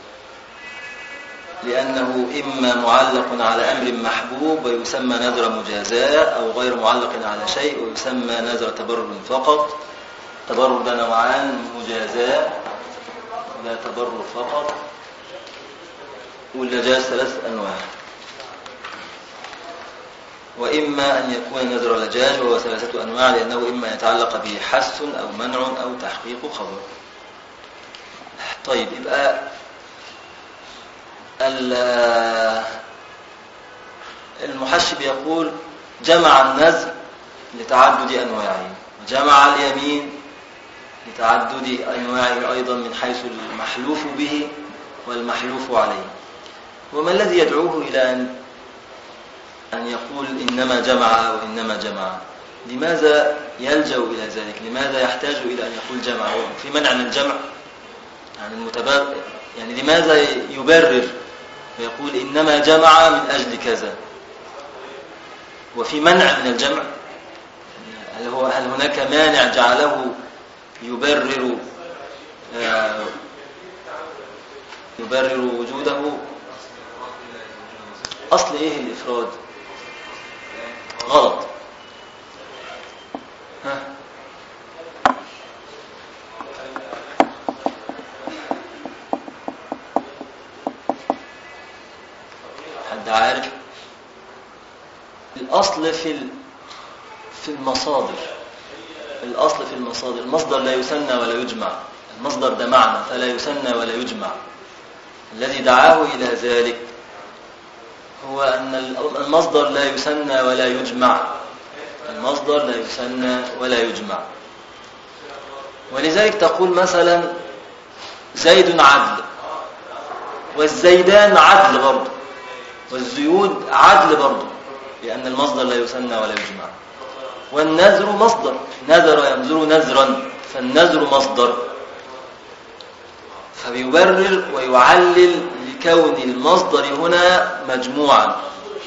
لأنه إما معلق على أمر محبوب ويسمى نذر مجازاة، أو غير معلق على شيء ويسمى نذر تبرر فقط. تبرر ده نوعان، مجازاة لا تبرر فقط، واللجاج 3 أنواع. وإما أن يكون نذر لجاج وهو 3 أنواع، لأنه إما يتعلق به حث أو منع أو تحقيق خبر. طيب، يبقى المحشي يقول جمع النذر لتعدد أنواعه، وجمع اليمين لتعدد أنواعه أيضا من حيث المحلوف به والمحلوف عليه. وما الذي يدعوه إلى أن يقول إنما جمع وإنما جمع؟ لماذا يلجأ إلى ذلك؟ لماذا يحتاج إلى أن يقول جمع؟ في منع من الجمع يعني المتبادل، يعني لماذا يبرر ويقول إنما جمع من أجل كذا وفي منع من الجمع؟ هل هناك مانع جعله يبرر وجوده؟ أصل إيه الإفراد؟ غلط. حد عارف؟ الأصل في المصادر. الأصل في المصادر، المصدر لا يثنى ولا يجمع. المصدر ده معنى فلا يثنى ولا يجمع. الذي دعاه إلى ذلك هو أن المصدر لا يثنى ولا يجمع. المصدر لا يثنى ولا يجمع. ولذلك تقول مثلا زيد عدل، والزيدان عدل برضه، والزيود عدل برضه، لأن المصدر لا يثنى ولا يجمع. والنذر مصدر، نذر ينذر نذرا، فالنذر مصدر، فبيبرر ويعلل لكون المصدر هنا مجموعا.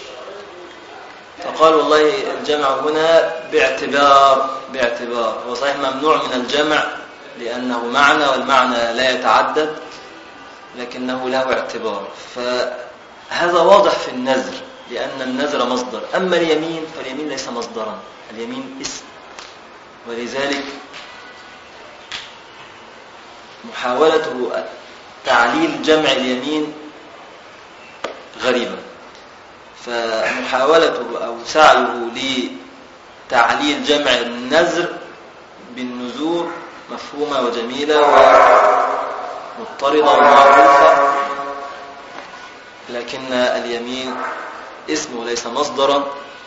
فقال والله الجمع هنا باعتبار. هو صحيح ممنوع من الجمع لأنه معنى، والمعنى لا يتعدد، لكنه له اعتبار. فهذا واضح في النذر، لأن النذر مصدر. أما اليمين فاليمين ليس مصدرا، اليمين اسم. ولذلك محاولته تعليل جمع اليمين غريبة، فمحاولته أو سعيه لتعليل جمع النذر بالنذور مفهومة وجميلة ومضطردة ومعروفة، لكن اليمين اسم وليس مصدرا،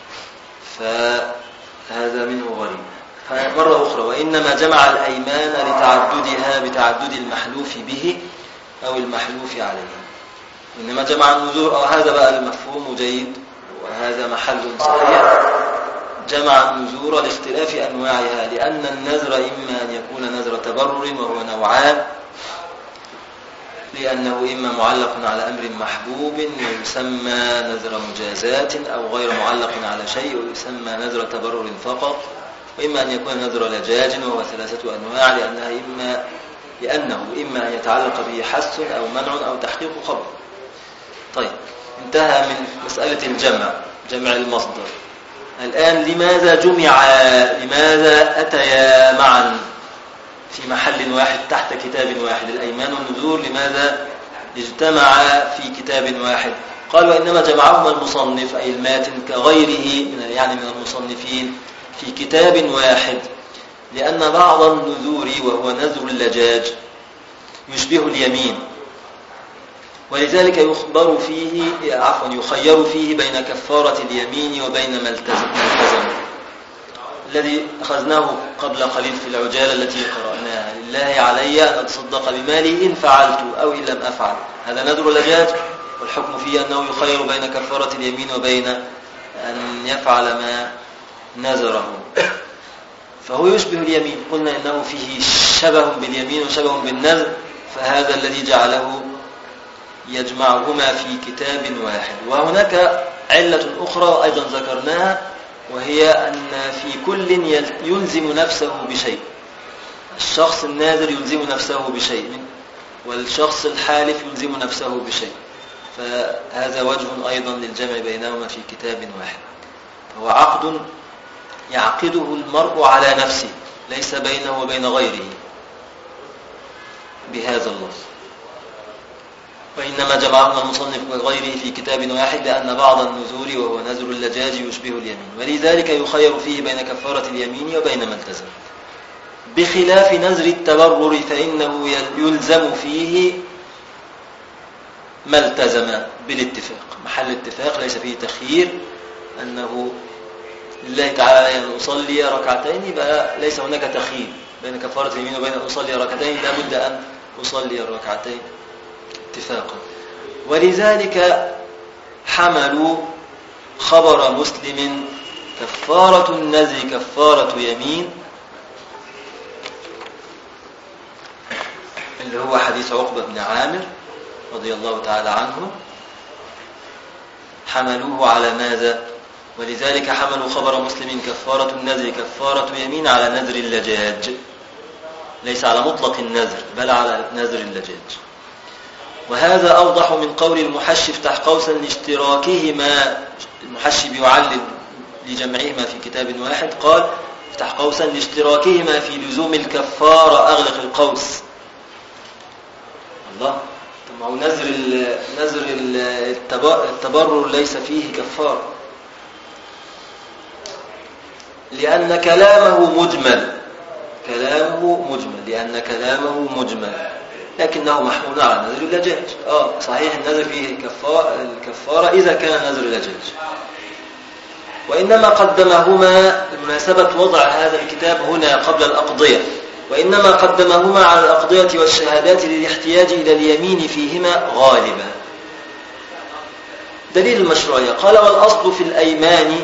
فهذا منه غريب. مرة أخرى، وإنما جمع الأيمان لتعددها بتعدد المحلوف به أو المحلوف عليه. إنما جمع النذور، أو هذا بقى المفهوم جيد وهذا محل صحيح. جمع النذور لاختلاف أنواعها، لأن النذر إما أن يكون نذر تبرر وهو نوعان، لأنه إما معلق على أمر محبوب ويسمى نذر مجازات، أو غير معلق على شيء ويسمى نذر تبرر فقط، وإما أن يكون نذر لجاج وهو 3 أنواع، لأنه إما أن يتعلق به حث أو منع أو تحقيق خبر. طيب، انتهى من مسألة جمع المصدر. الآن لماذا لماذا أتيا معا في محل واحد تحت كتاب واحد؟ الأيمان والنذور لماذا اجتمع في كتاب واحد؟ قال وإنما جمعهما المصنف أي الماتن كغيره يعني من المصنفين في كتاب واحد، لأن بعض النذور وهو نذر اللجاج يشبه اليمين، ولذلك يخير فيه بين كفارة اليمين وبين ما التزم، الذي أخذناه قبل قليل في العجالة التي قرأناها: لله علي أن أتصدق بمالي إن فعلت أو إن لم أفعل. هذا نذر اللجاج، والحكم فيه أنه يخير بين كفارة اليمين وبين أن يفعل ما نذره، فهو يشبه اليمين. قلنا إنه فيه شبه باليمين وشبه بالنذر، فهذا الذي جعله يجمعهما في كتاب واحد. وهناك علة أخرى أيضا ذكرناها، وهي أن في كل يلزم نفسه بشيء. الشخص الناذر يلزم نفسه بشيء، والشخص الحالف يلزم نفسه بشيء، فهذا وجه أيضا للجمع بينهما في كتاب واحد. فهو عقد يعقده المرء على نفسه، ليس بينه وبين غيره بهذا اللفظ. وإنما جمعهما المصنف وغيره في كتاب واحد لأن بعض النذور وهو نذر اللجاج يشبه اليمين، ولذلك يخير فيه بين كفارة اليمين وبين ما التزم، بخلاف نذر التبرر فإنه يلزم فيه ما التزم بالاتفاق. محل اتفاق، ليس فيه تخيير، أنه لله تعالى أن أصلي ركعتين، يبقى ليس هناك تخيير بين كفارة اليمين وبين أن أصلي ركعتين، لا بد أن أصلي الركعتين اتفاقا. ولذلك حملوا خبر مسلم كفارة النذر كفارة يمين، اللي هو حديث عقبة بن عامر رضي الله تعالى عنه، حملوه على ماذا؟ ولذلك حملوا خبر مسلم كفارة النذر كفارة يمين على نذر اللجاج، ليس على مطلق النذر بل على نذر اللجاج. وهذا أوضح من قول المحشي افتح قوسا لاشتراكهما. المحشي بيعلل لجمعهما في كتاب واحد، قال افتح قوسا لاشتراكهما في لزوم الكفارة أغلق القوس. الله، طب ما هو نذر التبرر ليس فيه كفارة، لأن كلامه مجمل، لأن كلامه مجمل، لكنه محمول على نذر اللجاج. صحيح النذر فيه الكفارة إذا كان نذر اللجاج، وإنما قدمهما لمناسبة وضع هذا الكتاب هنا قبل الأقضية، وإنما قدمهما على الأقضية والشهادات للاحتياج إلى اليمين فيهما غالبا. دليل المشروعية، قال والأصل في الأيمان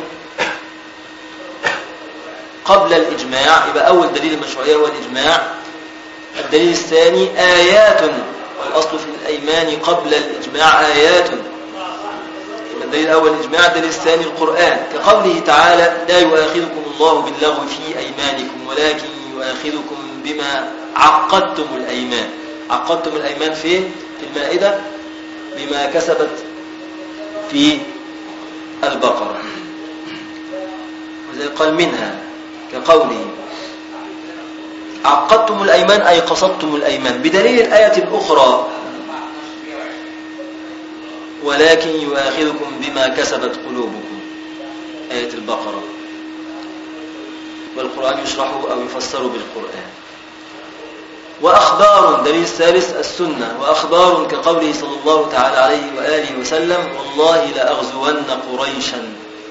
قبل الإجماع. يبقى أول دليل المشروعية هو الإجماع. الدليل الثاني آيات، والأصل في الأيمان قبل الإجماع آيات. الدليل الأول الإجماع، الدليل الثاني القرآن، كقوله تعالى لا يؤاخذكم الله باللغو في أيمانكم ولكن يؤاخذكم بما عقدتم الأيمان. عقدتم الأيمان فين؟ في المائدة، بما كسبت في البقرة، وزي قال منها، كقوله عقدتم الأيمان أي قصدتم الأيمان، بدليل الآية الأخرى ولكن يؤاخذكم بما كسبت قلوبكم، آية البقرة. والقرآن يشرح أو يفسر بالقرآن. وأخبار، دليل الثالث السنة، وأخبار كقوله صلى الله تعالى عليه وآله وسلم والله لأغزون قريشا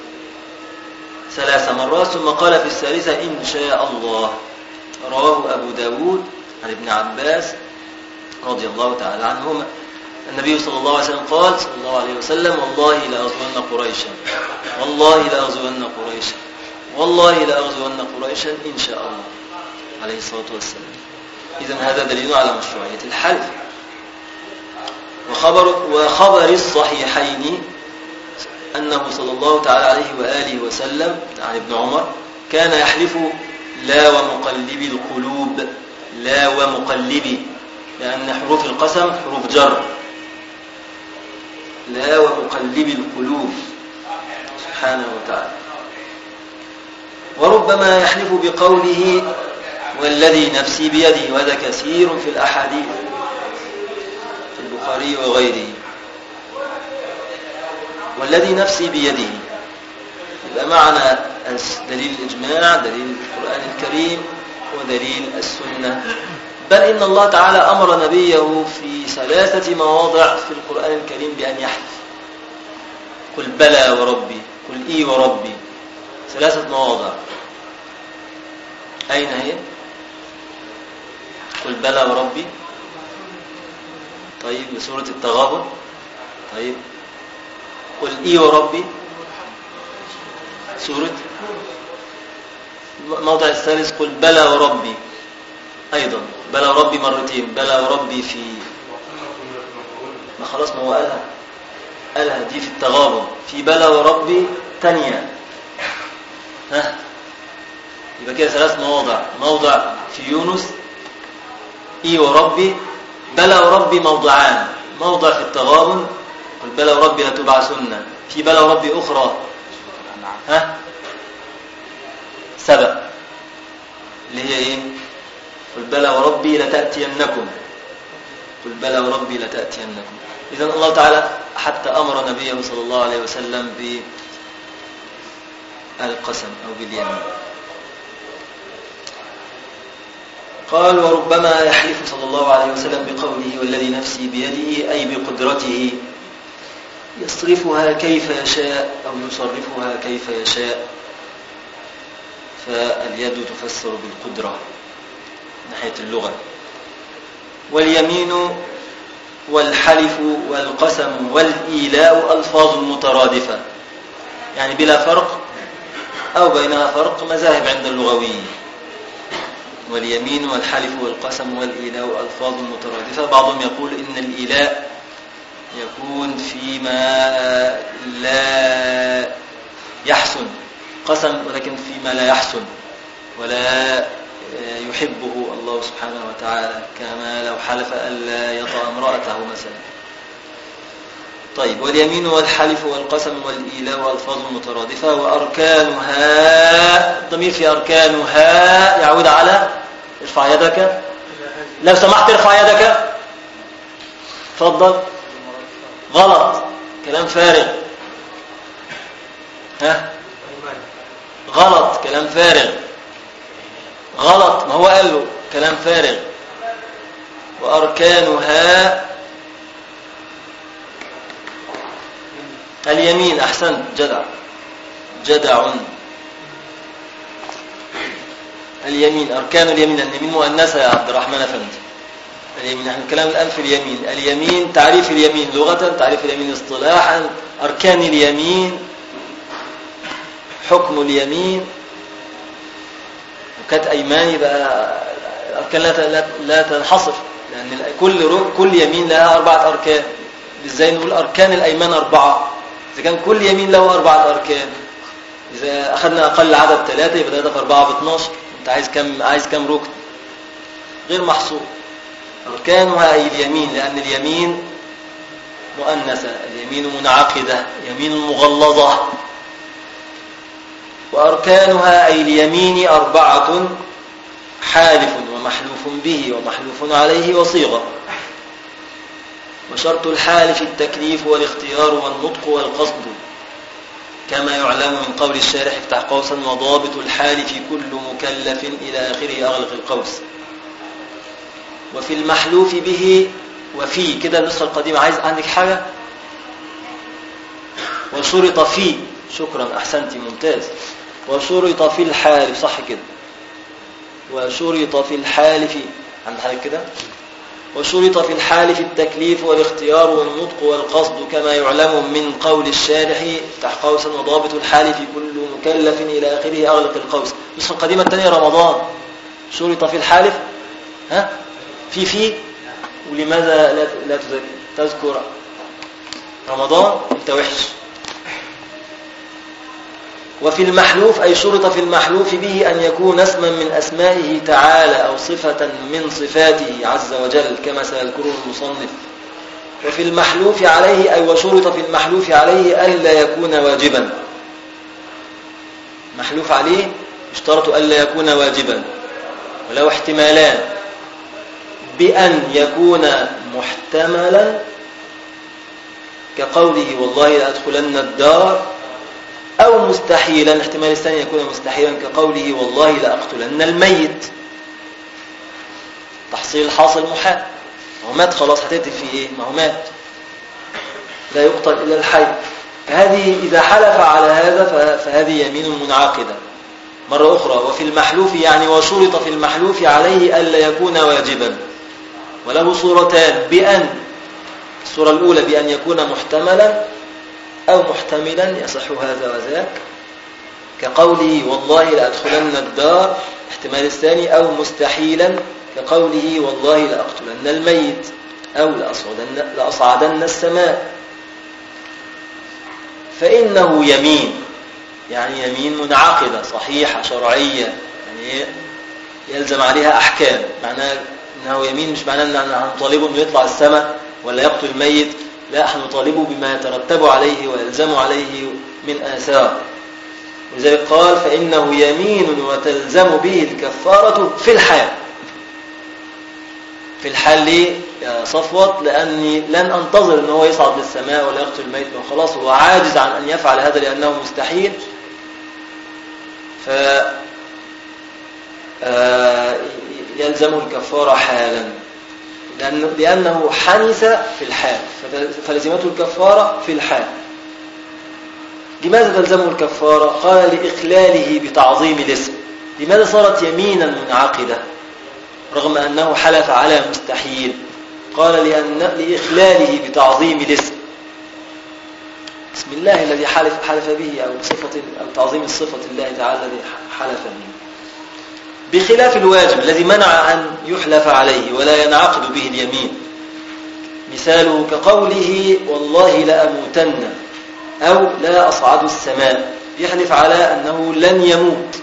3 مرات، ثم قال في الثالثة إن شاء الله. رواه أبو داود عن ابن عباس رضي الله تعالى عنهما. النبي صلى الله عليه وسلم قال صلى الله عليه وسلم والله لأغزون قريشا، والله لأغزون قريشا، والله لأغزون قريشا إن شاء الله، عليه الصلاة والسلام. إذن هذا دليل على مشروعية الحلف. وخبر الصحيحين أنه صلى الله تعالى عليه وآله وسلم عن ابن عمر كان يحلف لا ومقلب القلوب، لا ومقلب، لأن حروف القسم حروف جر، لا ومقلب القلوب سبحانه وتعالى. وربما يحلف بقوله والذي نفسي بيده، وهذا كثير في الأحاديث في البخاري وغيره. والذي نفسي بيده يبقى معنى دليل الإجماع، دليل القرآن الكريم، ودليل السنة. بل إن الله تعالى أمر نبيه في 3 مواضع في القرآن الكريم بأن يحلف. قل بلى وربي، قل إي وربي، 3 مواضع. أين هي؟ قل بلى وربي، طيب بسورة التغابن، طيب قل إي وربي سورة موضع الثالث قل بلى وربي أيضا، بلى وربي مرتين، بلى وربي في ما خلاص ما هو قالها دي في التغابن، في بلى وربي تانية. ها يبقى كده 3 مواضع، موضع في يونس إي وربي، بلى وربي موضعان، موضع في التغابن قل بلى وربي لتبعثن، في بلى وربي أخرى ها سبق اللي هي ايه؟ قل بلى وربي لتأتينكم، قل بلى وربي لتأتينكم. إذن الله تعالى حتى أمر نبيه صلى الله عليه وسلم بالقسم أو باليمين. قال وربما يحلف صلى الله عليه وسلم بقوله والذي نفسي بيده، أي بقدرته، يصرفها كيف يشاء أو يصرفها كيف يشاء، فاليد تفسر بالقدرة من ناحية اللغة. واليمين والحلف والقسم والإيلاء ألفاظ مترادفة، يعني بلا فرق أو بينها فرق، مذاهب عند اللغويين. واليمين والحلف والقسم والإيلاء ألفاظ مترادفة. بعضهم يقول إن الإيلاء يكون فيما لا يحسن، قسم ولكن فيما لا يحسن ولا يحبه الله سبحانه وتعالى، كما لو حلف ألا يطأ امرأته مثلا. طيب واليمين والحلف والقسم والإيلاء ألفاظ مترادفة. وأركانها، الضمير في أركانها يعود على، ارفع يدك لو سمحت، ارفع يدك، تفضل. غلط، كلام فارغ. ها غلط، كلام فارغ، غلط، ما هو قال له كلام فارغ. وأركانها اليمين، أحسنت، جدع. اليمين، أركان اليمين، اليمين مؤنثة يا عبد الرحمن أفندي. اليمين، نحن الكلام الآن في اليمين. اليمين تعريف اليمين لغة، تعريف اليمين اصطلاحا، أركان اليمين، حكم اليمين. وكانت أيمان يبقى الأركان لا تنحصر، لأن كل يمين لها 4 أركان. إزاي نقول أركان الأيمان 4؟ إذا كان كل يمين له 4 أركان، إذا أخذنا أقل عدد 3 يبقى 3 في 4 ب12. أنت عايز كم ركن؟ غير محصور. أركانها أي اليمين، لأن اليمين مؤنثة، اليمين منعقدة، يمين مغلظة. وأركانها أي اليمين 4: حالف ومحلوف به ومحلوف عليه وصيغة. وشرط الحالف التكليف والاختيار والنطق والقصد، كما يعلم من قول الشارح افتح قوسا وضابط الحالف كل مكلف إلى آخره أغلق القوس. وفي المحلوف به وفي كده النسخة القديمة، عايز عندك حاجة؟ وشرط في، شكرا أحسنتي ممتاز. وشرط في الحالف، صح كده، وشرط في الحالف عند حضرتك كده. وشرط في الحالف التكليف والاختيار والنطق والقصد، كما يعلم من قول الشارح افتح قوسا وضابط الحالف كل مكلف إلى آخره أغلق القوس. النسخة القديمة الثانية رمضان، شرط في الحالف ها في ولماذا لا تذكر رمضان؟ انت وحش. وفي المحلوف أي شرط في المحلوف به أن يكون اسما من أسمائه تعالى أو صفة من صفاته عز وجل، كما سيذكره المصنف. وفي المحلوف عليه أي وشرط في المحلوف عليه ألا يكون واجبا. محلوف عليه اشترط ألا يكون واجبا، ولو احتمالان: بأن يكون محتملا كقوله والله لأدخلن الدار، أو مستحيلا، الاحتمال الثاني يكون مستحيلا كقوله والله لأقتلن الميت. تحصيل الحاصل محال، ما هو مات خلاص، هتقتل فيه ايه؟ ما هو مات، لا يقتل إلا الحي. فهذه إذا حلف على هذا فهذه يمين منعقدة. مرة أخرى، وفي المحلوف يعني وشرط في المحلوف عليه ألا يكون واجبا، وله صورتان، بأن الصورة الأولى بأن يكون محتملا أو محتملا يصح هذا وذاك، كقوله والله لأدخلن الدار، احتمال الثاني، أو مستحيلا كقوله والله لأقتلن الميت، أو لأصعدن السماء. فإنه يمين، يعني يمين منعقدة صحيحة شرعية، يعني يلزم عليها أحكام. معناه أنه يمين مش معناه أن هنطالبه أنه يطلع السماء ولا يقتل الميت، لا، هنطالبه بما يترتب عليه ويلزم عليه من آثار. ولذلك قال فإنه يمين وتلزم به الكفارة في الحال. في الحال ليه يا صفوت؟ لأني لن أنتظر أنه يصعد للسماء ولا يقتل الميت، وخلاص هو عاجز عن أن يفعل هذا لأنه مستحيل، يلزمه الكفارة حالا، لأنه حنث في الحال، فلزمته الكفارة في الحال. لماذا تلزمه الكفارة؟ قال لإخلاله بتعظيم الاسم. لماذا صارت يمينا منعقدة رغم أنه حلف على مستحيل؟ قال لإخلاله بتعظيم الاسم، اسم الله الذي حلف به، أو تعظيم الصفة الله تعالى الذي حلف به، بخلاف الواجب الذي منع أن يحلف عليه ولا ينعقد به اليمين. مثاله كقوله والله لأموتن، أو لا أصعد السماء، يحلف على أنه لن يموت،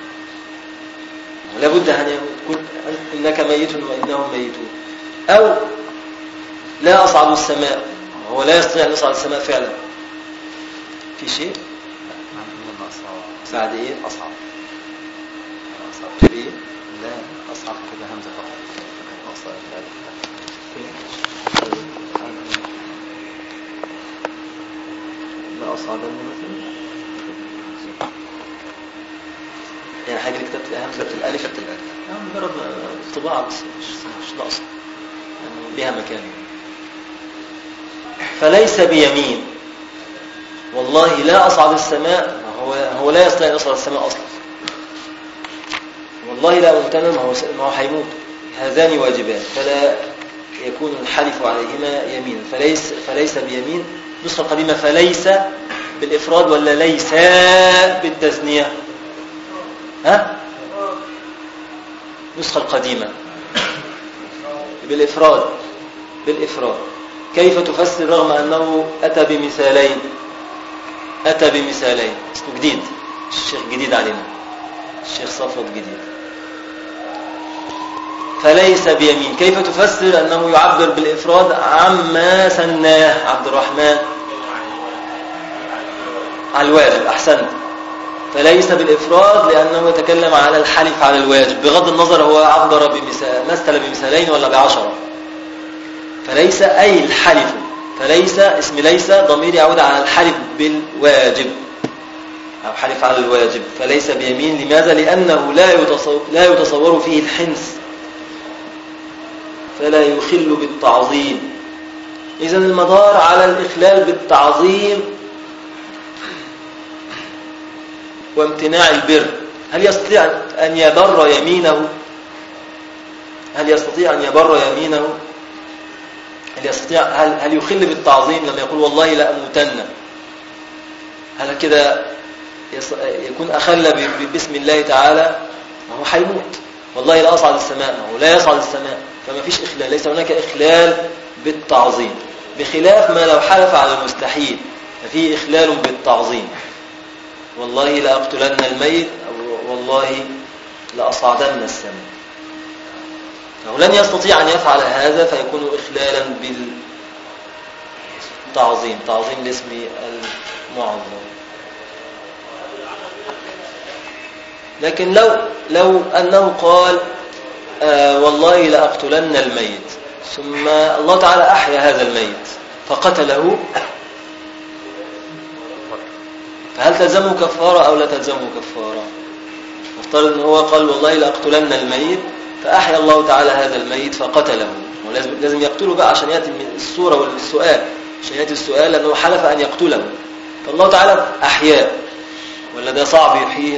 ولا بد أن يموت، إنك ميت وإنهم ميتون. أو لا أصعد السماء، هو لا يستطيع أن يصعد السماء فعلا. في شيء بعد إيه؟ أصعد إيه؟ لا أصعب كده همزة فقط. لا أصعدن مثلا، يعني حاجة كتبت همزة الألف، مجرد طباعة بس مش ناقصة، يعني لها مكان. فليس بيمين والله لا أصعد السماء، هو لا يستطيع أن يصعد السماء أصلا. والله لا أموتن، ما هو هيموت، هذان واجبان، فلا يكون الحلف عليهما يمين. فليس بيمين. النسخة القديمة فليس بالإفراد ولا ليس بالتثنية؟ ها؟ النسخة القديمة بالإفراد. كيف تفسر رغم أنه أتى بمثالين؟ اسمه جديد، الشيخ جديد علينا، الشيخ صفوت جديد. فليس بيمين، كيف تفسر أنه يعبر بالإفراد عما سناه عبد الرحمن؟ على الواجب، أحسنت. فليس بالإفراد لأنه يتكلم على الحلف على الواجب، بغض النظر هو عبر مثل بمثالين ولا ب10. فليس أي الحلف، فليس اسم ليس ضمير يعود على الحلف بالواجب أو حلف على الواجب. فليس بيمين، لماذا؟ لأنه لا يتصور فيه الحنث، فلا يخل بالتعظيم. إذن المدار على الإخلال بالتعظيم وامتناع البر. هل يستطيع أن يبر يمينه؟ هل يستطيع؟ هل يخل بالتعظيم لما يقول والله لا أموتن؟ هل كده يكون أخل باسم الله تعالى؟ ما هو حيموت. والله لا أصعد السماء، ما هو لا يصعد السماء، فما فيش إخلال، ليس هناك إخلال بالتعظيم، بخلاف ما لو حلف على المستحيل ففيه إخلال بالتعظيم. والله لا أقتلن الميت، أو والله لا أصعدن السماء. لن يستطيع أن يفعل هذا فيكون إخلالا بالتعظيم، تعظيم الاسم المعظم. لكن لو أنه قال والله لأقتلن الميت، ثم الله تعالى أحيا هذا الميت فقتله، فهل تلزمه كفارة أو لا تلزمه كفارة؟ نفترض أن هو قال والله لأقتلن الميت، فأحيا الله تعالى هذا الميت فقتله، ولازم يقتله بقى عشان يأتي من الصورة والسؤال، عشان يأتي السؤال لأنه حلف أن يقتله، فالله تعالى أحياه، ولا ده صعب يحييه؟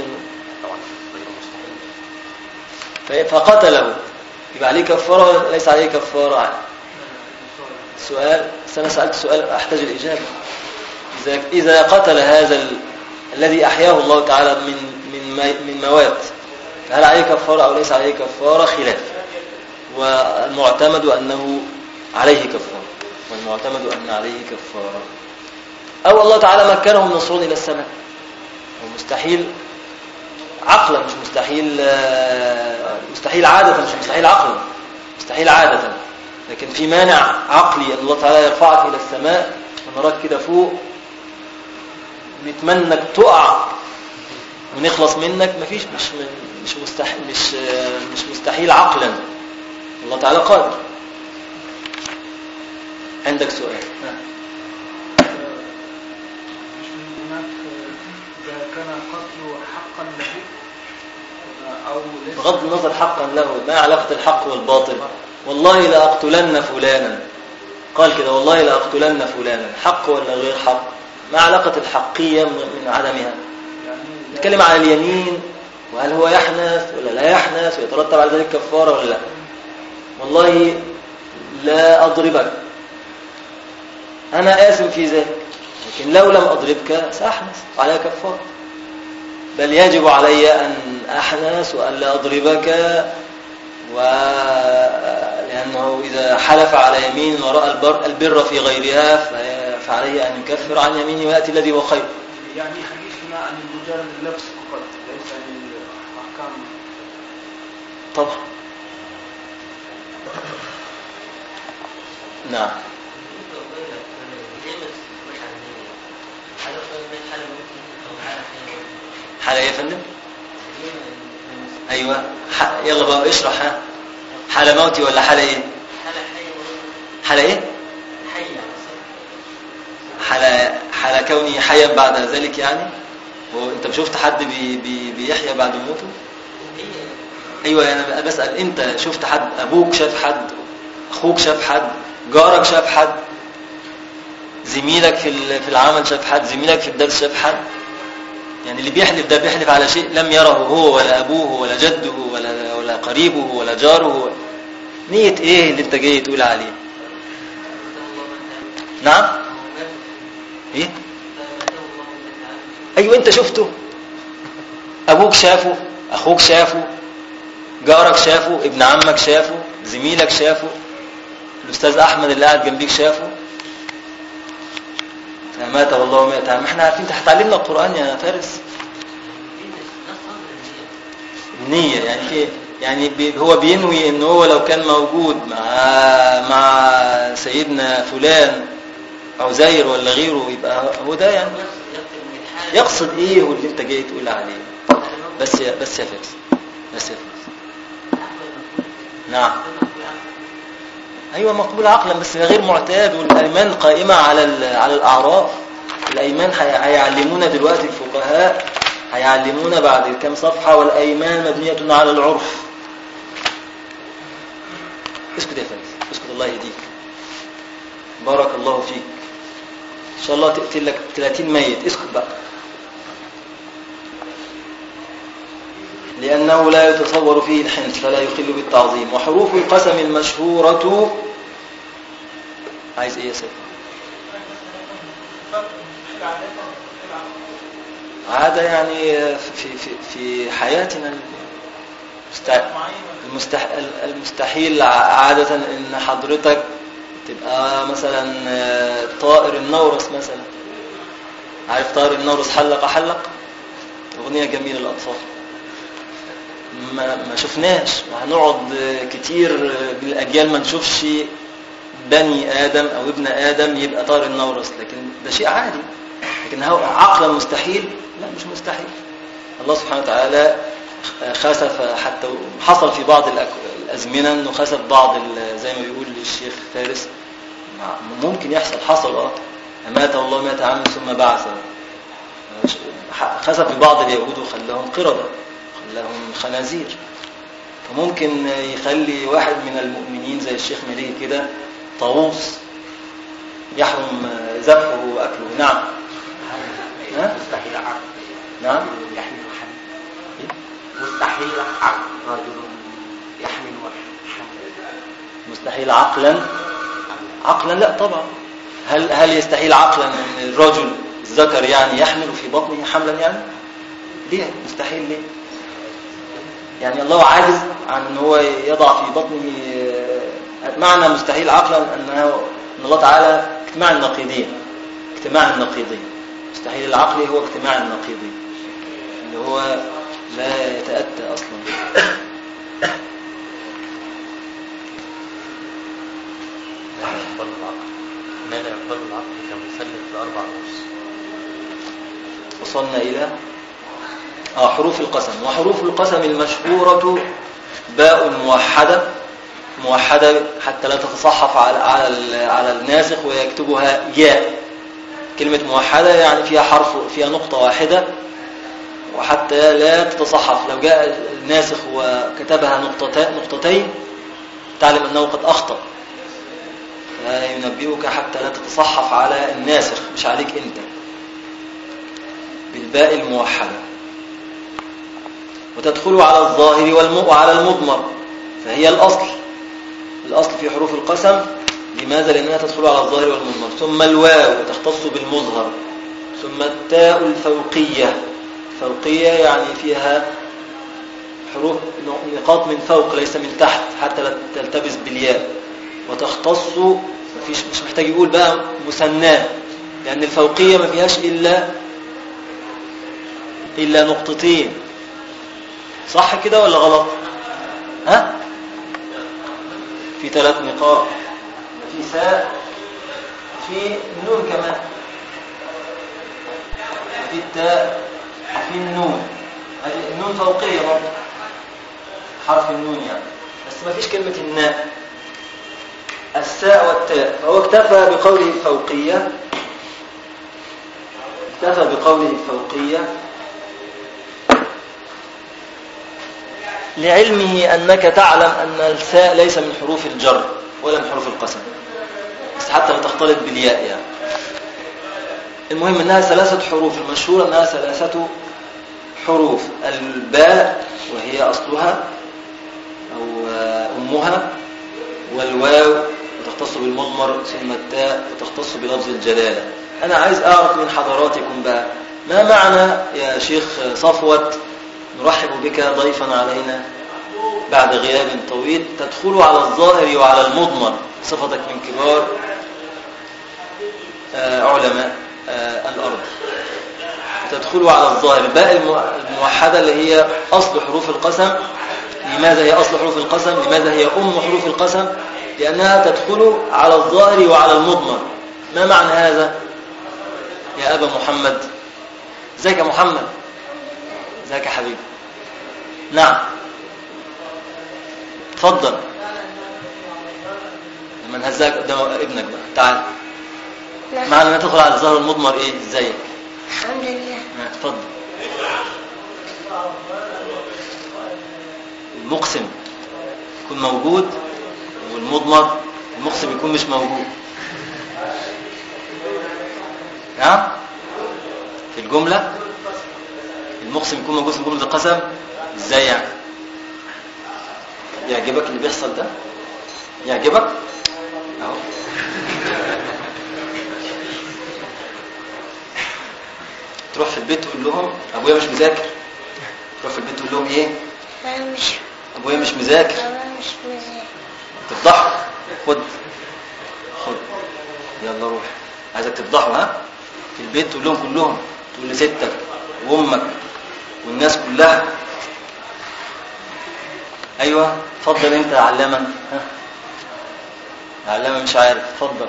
فقتله، يبقى عليه كفارة ولا ليس عليه كفارة؟ سؤال، أنا سألت سؤال أحتاج الإجابة. إذا قتل هذا الذي أحياه الله تعالى من موات، فهل عليه كفارة أو ليس عليه كفارة؟ خلاف، والمعتمد أنه عليه كفارة، والمعتمد أن عليه كفارة. أو الله تعالى مكنه من الصعود إلى السماء، ومستحيل عقلا، مش مستحيل، مستحيل عادة، مش مستحيل عقلا، مستحيل عادة، لكن في مانع عقلي أن الله تعالى يرفعك إلى السماء ونراك كده فوق، نتمنى انك تقع ونخلص منك، مفيش، مش مستحيل عقلا، الله تعالى قادر. عندك سؤال؟ مش من هناك إذا كان قتله حقا له أو ليس؟ بغض النظر حقا له، ما علاقة الحق والباطل؟ والله لأقتلن فلانا، قال كده والله لأقتلن فلانا، حق ولا غير حق؟ ما علاقة الحقية من عدمها؟ نتكلم على اليمين، وهل هو يحنث ولا لا يحنث، ويترتب على ذلك كفارة ولا لا. والله لا أضربك، أنا آثم في ذلك، لكن لو لم أضربك سأحنث عليها كفارة، بل يجب علي أن أحنث وأن لا أضربك، لأنه إذا حلف على يمين ورأى البر في غيرها فعليه أن يكفر عن يمينه ويأتي الذي هو خير. يعني حديثنا عن مجرد اللبس فقط، ليس عن الأحكام. طبعا. نعم. حالة ايه يا فندم؟ ايوه، يلا بقى اشرح. ها، حالة موتي ولا حالة ايه؟ حالة ايه؟ حالة كوني حيا بعد ذلك يعني. وانت شفت حد بيحيا بعد موته؟ ايوه، انا بسأل، انت شفت حد؟ ابوك شاف حد؟ اخوك شاف حد؟ جارك شاف حد؟ زميلك في العمل شاف حد؟ زميلك في الدرس شاف حد؟ يعني اللي بيحلف ده بيحلف على شيء لم يره هو ولا أبوه ولا جده ولا قريبه ولا جاره. نية إيه اللي أنت جاي تقول عليه؟ نعم؟ إيه؟ أيوة، أنت شفته، أبوك شافه، أخوك شافه، جارك شافه، ابن عمك شافه، زميلك شافه، الأستاذ أحمد اللي قاعد جنبيك شافه. فمات والله مات. ما احنا عارفين، هتعلمنا القرآن يا فارس. النية يعني ايه؟ يعني هو بينوي ان هو لو كان موجود مع سيدنا فلان او زاير ولا غيره، يبقى هو ده يعني يقصد ايه هو اللي انت جاي تقول عليه. بس يا فارس، بس يا فارس. نعم، ايوه مقبول عقلا، بس غير معتاد، والايمان قائمه على الاعراف. الايمان هيعلمونا دلوقتي الفقهاء، هيعلمونا بعد كام صفحه، والايمان مبنيه على العرف. اسكت يا فارس، اسكت، الله يهديك، بارك الله فيك، ان شاء الله تقتل لك 30 ميت. اسكت بقى. لأنه لا يتصور فيه الحنث فلا يخل بالتعظيم. وحروف القسم المشهورة، عايز ايه يا سيد؟ عادة يعني في حياتنا المستحيل عادة ان حضرتك تبقى مثلا طائر النورس مثلا. عارف طائر النورس؟ حلق حلق، اغنية جميلة للأطفال. ما شفناش، وهنقعد كتير بالأجيال ما نشوفش بني آدم أو ابن آدم يبقى طائر النورس، لكن ده شيء عادي. لكن هو عقلا مستحيل؟ لا، مش مستحيل. الله سبحانه وتعالى خسف، حتى حصل في بعض الأزمنة أنه خسف بعض، زي ما بيقول الشيخ فارس، ممكن يحصل، حصل. أمات الله 100 عام ثم بعث. خسف ببعض اليهود وخلاهم قردة، خلاهم خنازير. فممكن يخلي واحد من المؤمنين زي الشيخ مليه كده طاووس يحرم ذبحه وأكله. نعم. مستحيل عقل. نعم. يحمل حمل. مستحيل عقل رجل يحمل حمل. مستحيل عقلا لا طبعا. هل يستحيل عقلا ان الرجل الذكر يعني يحمل في بطنه حملا؟ يعني ليه مستحيل؟ ليه يعني الله عاجز عن ان هو يضع في بطنه؟ معنى مستحيل عقلا ان الله تعالى اجتماع النقيضين. مستحيل العقل هو اجتماع النقيضين اللي هو لا يتأتى اصلا. ما لا يقبل العقل كمثلث ب4 رؤوس. وصلنا إلى حروف القسم. وحروف القسم المشهورة باء موحدة حتى لا تتصحف على الناسخ ويكتبها ياء. كلمة موحدة يعني فيها نقطة واحدة، وحتى لا تتصحف. لو جاء الناسخ وكتبها نقطتين تعلم أنه قد أخطأ، فينبئك حتى لا تتصحف على الناسخ، مش عليك أنت. بالباء الموحدة. وتدخل على الظاهر وعلى المضمر، فهي الأصل في حروف القسم. لماذا؟ لأنها تدخل على الظاهر والمضمر. ثم الواو تختص بالمظهر. ثم التاء الفوقية يعني فيها حروف نقاط من فوق ليس من تحت حتى لا تلتبس بالياء. وتختص، مش محتاج يقول بقى مثناه، لأن الفوقية ما فيهاش إلا نقطتين. صح كده ولا غلط؟ في 3 نقاط، في ساء، في نون كمان، في التاء، في النون. هذه النون فوقية برضه، حرف النون يعني، بس ما فيش كلمة الناء. الساء والتاء. فهو اكتفى بقوله الفوقية لعلمه أنك تعلم أن الساء ليس من حروف الجر ولا من حروف القسم، بس حتى لا تختلط بالياء يعني. المهم أنها 3 حروف. المشهور أنها 3 حروف. الباء وهي أصلها أو أمها، والواو وتختص بالمضمر، ثم التاء وتختص بلفظ الجلالة. أنا عايز أعرف من حضراتكم بقى ما معنى يا شيخ صفوت نرحب بك ضيفا علينا بعد غياب طويل، تدخل على الظاهر وعلى المضمر، صفتك من كبار علماء الأرض. تدخل على الظاهر. باء الموحدة اللي هي أصل حروف القسم. لماذا هي أصل حروف القسم؟ لماذا هي حروف القسم؟ لأنها تدخل على الظاهر وعلى المضمر. ما معنى هذا يا أبا محمد؟ ازيك يا محمد؟ ازيك يا حبيبي؟ نعم اتفضل. لما نهزك قدام ابنك بقى، تعال. معنى ما تدخل على الظاهر والمضمر ايه؟ ازيك؟ الحمد لله. اتفضل. المقسم يكون موجود، والمضمر المقسم يكون مش موجود. نعم في الجملة المقسم يكون موجود في جملة القسم. ازاي يعني؟ يعجبك اللي بيحصل ده؟ يعجبك؟ اهو تروح في البيت تقول لهم ابويا مش مذاكر. تروح في البيت تقول لهم ايه؟ ابويا مش مذاكر. تفضحوا. خد يلا روح. عايزك تفضحوا في البيت تقول لهم كلهم، تقول لستك وامك والناس كلها. ايوه اتفضل انت يا علامه. علامه مش عارف. اتفضل.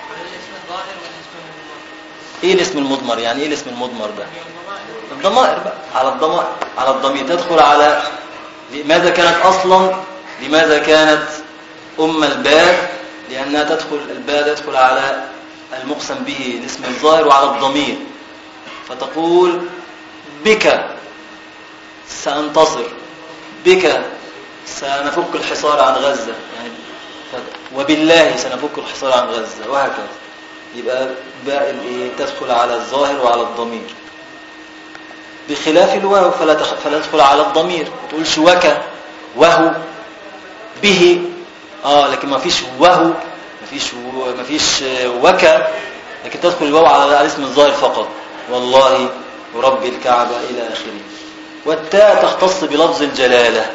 ايه الاسم المضمر؟ يعني ايه الاسم المضمر ده؟ الضمائر بقى. على الضمير تدخل على. لماذا كانت الباء؟ لانها الباء تدخل على المقسم به الاسم الظاهر وعلى الضمير. فتقول بك سأنتصر، بك سنفك الحصار عن غزة، يعني وبالله سنفك الحصار عن غزة، وهكذا. يبقى باء تدخل على الظاهر وعلى الضمير، بخلاف الواو فلا تدخل على الضمير. ما تقولش وك، وهو، به، لكن ما فيش وهو، ما فيش وك، لكن تدخل الواو على الاسم الظاهر فقط، والله ورب الكعبة إلى آخره. والتاء تختص بلفظ الجلالة،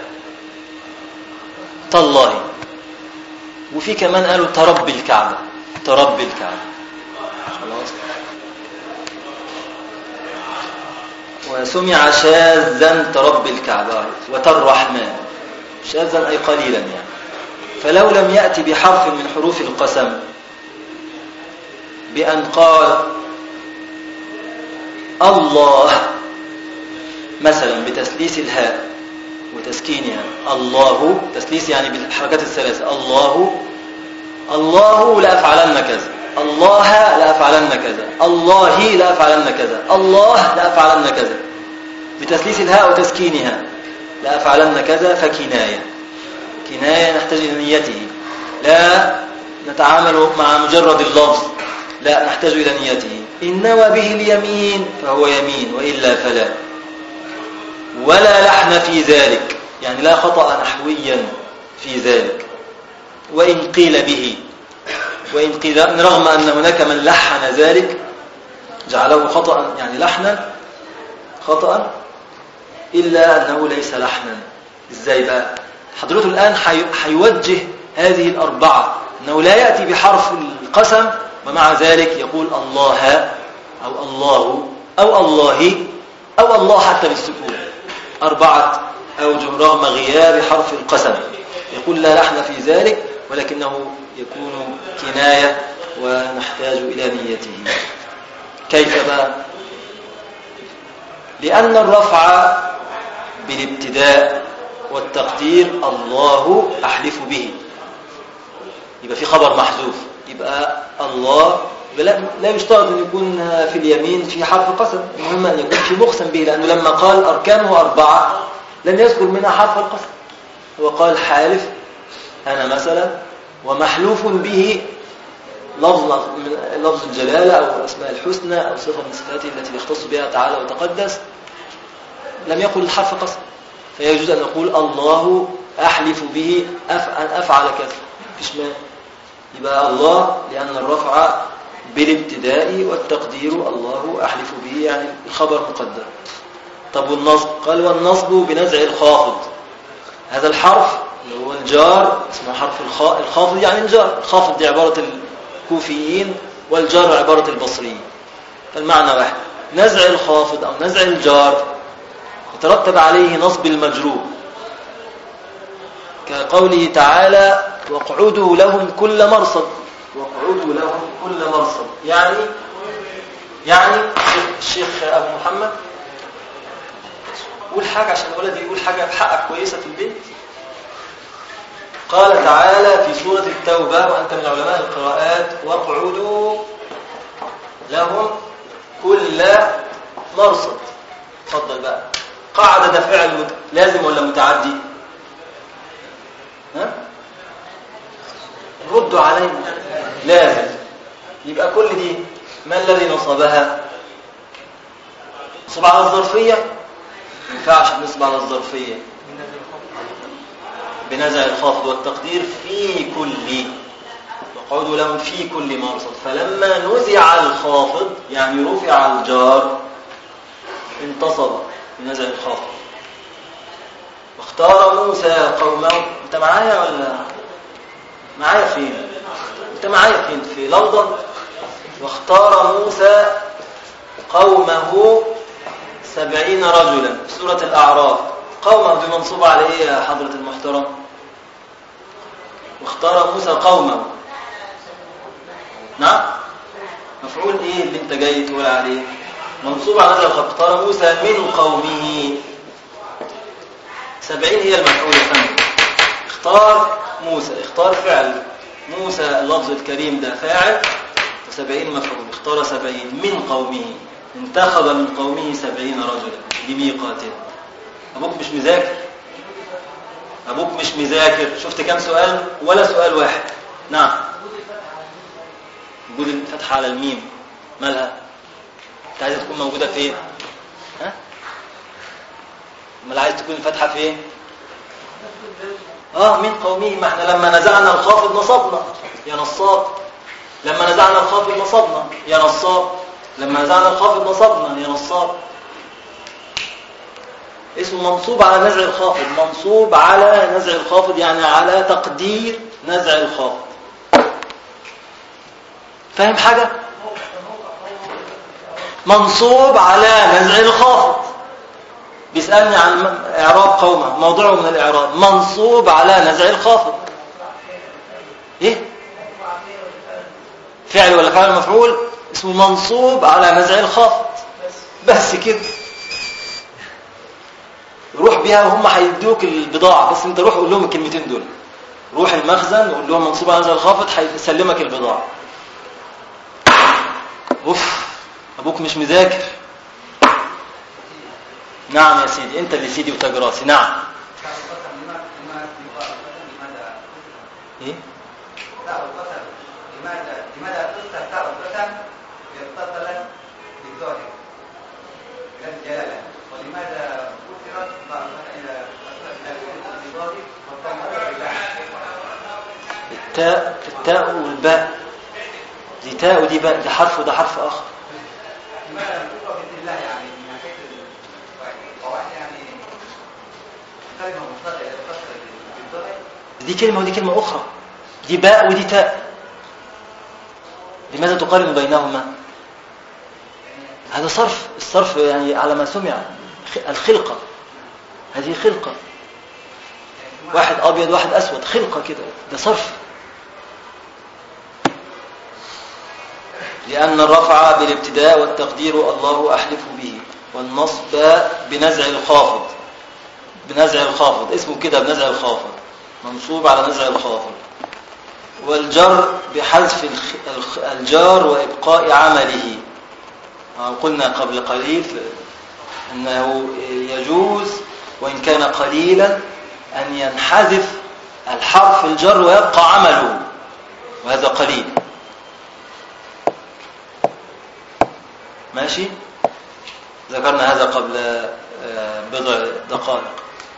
تالله. وفي كمان قالوا ترب الكعبة، ترب الكعبة، خلاص. وسمع شاذا ترب الكعبة وترحمن، شاذا أي قليلا يعني. فلو لم يأتي بحرف من حروف القسم بأن قال الله مثلا بتسليس الهاء وتسكينها، الله تسليس يعني بالحركات الثلاثة، الله لا أفعلن كذا، الله لا أفعلن كذا، الله لا أفعلن كذا، الله لا أفعلن كذا، بتسليس الهاء وتسكينها، لا أفعلن كذا. فكناية، كناية نحتاج إلى نيته، لا نتعامل مع مجرد اللفظ، لا نحتاج إلى نيته. إن نوى به اليمين فهو يمين، وإلا فلا. ولا لحن في ذلك، يعني لا خطأ نحويا في ذلك. وإن قيل به، وإن قيل، رغم أن هناك من لحن ذلك جعله خطأ، يعني لحنا خطأ، إلا أنه ليس لحنا. إزاي بقى؟ حضرته الآن حيوجه هذه الأربعة، أنه لا يأتي بحرف القسم ومع ذلك يقول الله أو الله أو الله أو الله حتى بالسكون، 4 أوجه رغم غياب حرف القسم. يقول لا لحن في ذلك، ولكنه يكون كناية ونحتاج إلى نيته. كيف بقى؟ لأن الرفع بالابتداء والتقدير الله أحلف به، يبقى في خبر محذوف، يبقى الله لا يشترط أن يكون في اليمين في حرف قسم، المهم أن يكون في مقسم به، لأنه لما قال أركانه 4 لم يذكر منها حرف القسم. هو قال حالف أنا مثلا، ومحلوف به لفظ الجلالة أو أسماء الحسنى أو صفة من صفاته التي يختص بها تعالى وتقدس، لم يقل الحرف قسم، فيجوز أن نقول الله أحلف به أن أفعل كذا، فيش مانع. يبقى الله لأن الرفع بالابتداء والتقدير الله أحلف به، يعني الخبر مقدر. طب والنصب؟ قال والنصب بنزع الخافض، هذا الحرف اللي هو الجار اسمه حرف الخافض، يعني الجار. الخافض دي عبارة الكوفيين والجار عبارة البصريين، فالمعنى واحد. نزع الخافض أو نزع الجار يترتب عليه نصب المجرور، كقوله تعالى واقعدوا لهم كل مرصد، واقعدوا لهم كل مرصد، يعني الشيخ أبو محمد قول حاجة عشان الولد يقول حاجة بحقك كويسة في البيت. قال تعالى في سورة التوبة وأنت من علماء القراءات واقعدوا لهم كل مرصد. تفضل بقى، قعد ده فعل لازم ولا متعدي؟ ردوا علينا، لازم. يبقى كل دي ما الذي نصبها؟ نصب على الظرفية؟ ما ينفعش نصب على الظرفية، بنزع الخافض والتقدير في كل، وقعدوا لهم في كل مرصد. فلما نزع الخافض يعني رفع الجار انتصب بنزع الخافض. واختار موسى قومه، انت معايا ولا معايا فين؟ انت معايا فين؟ في لوضة. واختار موسى قومه 70 رجلا في سورة الأعراف. قومه دي منصوبة على ايه يا حضرة المحترم؟ واختار موسى قومه، نعم، مفعول ايه اللي انت جاي تقول عليه؟ منصوب على هذا. اختار موسى من قومه، 70 هي المفعول الثاني. اختار موسى، اختار فعل، موسى اللفظ الكريم ده فاعل، و70 مفعول. اختار 70 من قومه، انتخب من قومه 70 رجلا لميقاتهم. أبوك مش مذاكر، أبوك مش مذاكر. شفت كم سؤال ولا سؤال واحد؟ نعم. وجود الفتحة على الميم مالها؟ انت عايز تكون موجودة فين؟ ها؟ امال عايز تكون الفتحة فين؟ من قومه. ما احنا لما نزعنا الخافض نصبنا يا نصاب، لما نزعنا الخافض نصبنا يا نصاب، لما نزعنا الخافض نصبنا يا نصاب. اسمه منصوب على نزع الخافض، منصوب على نزع الخافض يعني على تقدير نزع الخافض. فاهم حاجة؟ منصوب على نزع الخافض. بيسألني عن إعراب قومه، موضوعه من الإعراب منصوب على نزع الخافض. إيه؟ فعل ولا فعل مفعول؟ اسمه منصوب على نزع الخافض. بس كده. روح بيها وهم هيدوك البضاعة، بس انت روح قول لهم الكلمتين دول. روح المخزن وقول لهم منصوب على نزع الخافض، هيسلمك البضاعة. اوف، ابوك مش مذاكر. نعم يا سيدي، انت اللي سيدي وتاج راسي. نعم. ايه؟ لماذا تذكر تاء القسم اتصلت بالزوج كالجلاله، ولماذا كثرت الى الزوج التاء والباء، دي تاء ودي باء، ده حرف وده حرف اخر. لماذا تذكر بسم الله يعني من ناحيه القواعد يعني كلمه مصدره اتصلت بالزوج؟ دي كلمه ودي كلمه اخرى، دي باء ودي تاء. لماذا تقارن بينهما؟ هذا صرف، الصرف يعني على ما سمع. الخلقة، هذه خلقة، واحد أبيض واحد أسود، خلقة كده، ده صرف. لأن الرفع بالابتداء والتقدير الله أحلف به، والنصب بنزع الخافض، بنزع الخافض اسمه كده، بنزع الخافض، منصوب على نزع الخافض. والجر بحذف الجار وإبقاء عمله. قلنا قبل قليل أنه يجوز وإن كان قليلا أن ينحذف الحرف الجر ويبقى عمله، وهذا قليل. ماشي؟ ذكرنا هذا قبل بضع دقائق.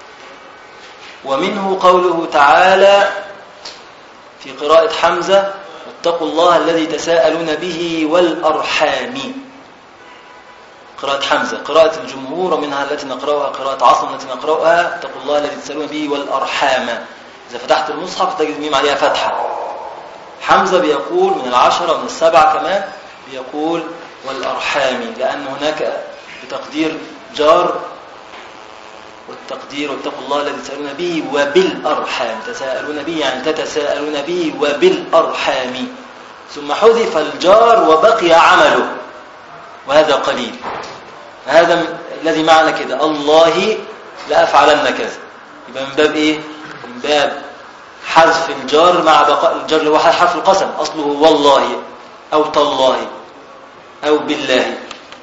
ومنه قوله تعالى في قراءة حمزة: واتقوا الله الذي تساءلون به والأرحام. قراءة حمزة، قراءة الجمهور ومنها التي نقرأها قراءة عاصم التي نقرأها: اتقوا الله الذي تساءلون به والأرحام. إذا فتحت المصحف تجد ميم عليها فتحة. حمزة بيقول من 10 ومن 7 كمان بيقول والأرحام، لأن هناك بتقدير جار، والتقدير واتقوا الله الذي تساءلون به وبالأرحام. تساءلون به يعني تتساءلون به وبالأرحام، ثم حذف الجار وبقي عمله، وهذا قليل. هذا الذي معنى كده: الله لأفعلن كذا. يبقى من باب ايه؟ من باب حذف الجار مع بقاء الجار، اللي هو حرف القسم، اصله والله او تالله او بالله،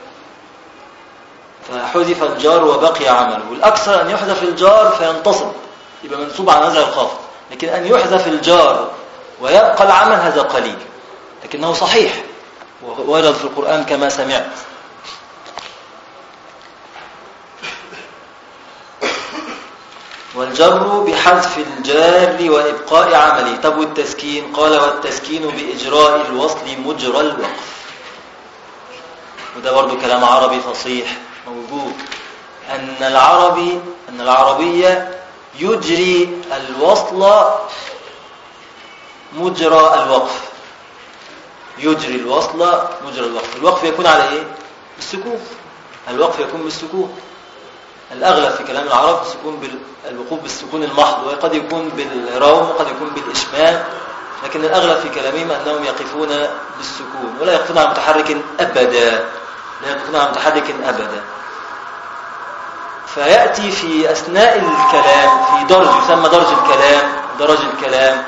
فحذف الجار وبقي عمله. والأكثر أن يحذف الجار فينتصب، يبقى منصوب على نزع الخافض. لكن أن يحذف الجار ويبقى العمل هذا قليل، لكنه صحيح وورد في القرآن كما سمعت. والجر بحذف الجار وإبقاء عمله. طب والتسكين؟ قال: والتسكين بإجراء الوصل مجرى الوقف. وده برضو كلام عربي فصيح موجود، أن العربية يجري الوصل مجرى الوقف، يجري الوصل مجرى الوقف. الوقف يكون على إيه؟ بالسكون. الوقف يكون بالسكون. الأغلب في كلام العرب الوقوف بالسكون المحض، وقد يكون بالروم وقد يكون بالإشمام، لكن الأغلب في كلامهم أنهم يقفون بالسكون ولا يقفون على متحرك أبدا، لا يقفون على متحرك أبدا. فيأتي في أثناء الكلام في درج يسمى درج الكلام،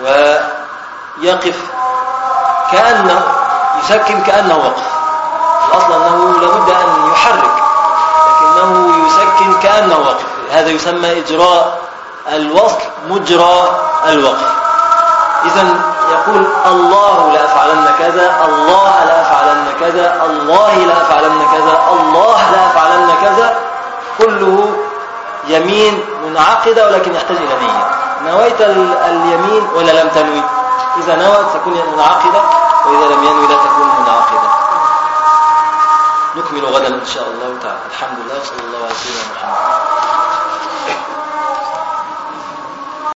ويقف كأنه يسكن كأنه وقف. الأصل أنه لابد أن يحرك، لكنه يسكن كأنه وقف. هذا يسمى إجراء الوصل مجرى الوقف. إذن يقول الله لأفعلن كذا، الله لأفعلن كذا، الله لأفعلن كذا، الله لأفعلن كذا، كله يمين منعقدة ولكن يحتاج إلى نية. نويت اليمين ولا لم تنوي؟ إذا نوت تكون منعقدة، وإذا لم ينوي لا تكون منعقدة. نكمل غدا إن شاء الله تعالى. الحمد لله، صلى الله عليه وسلم.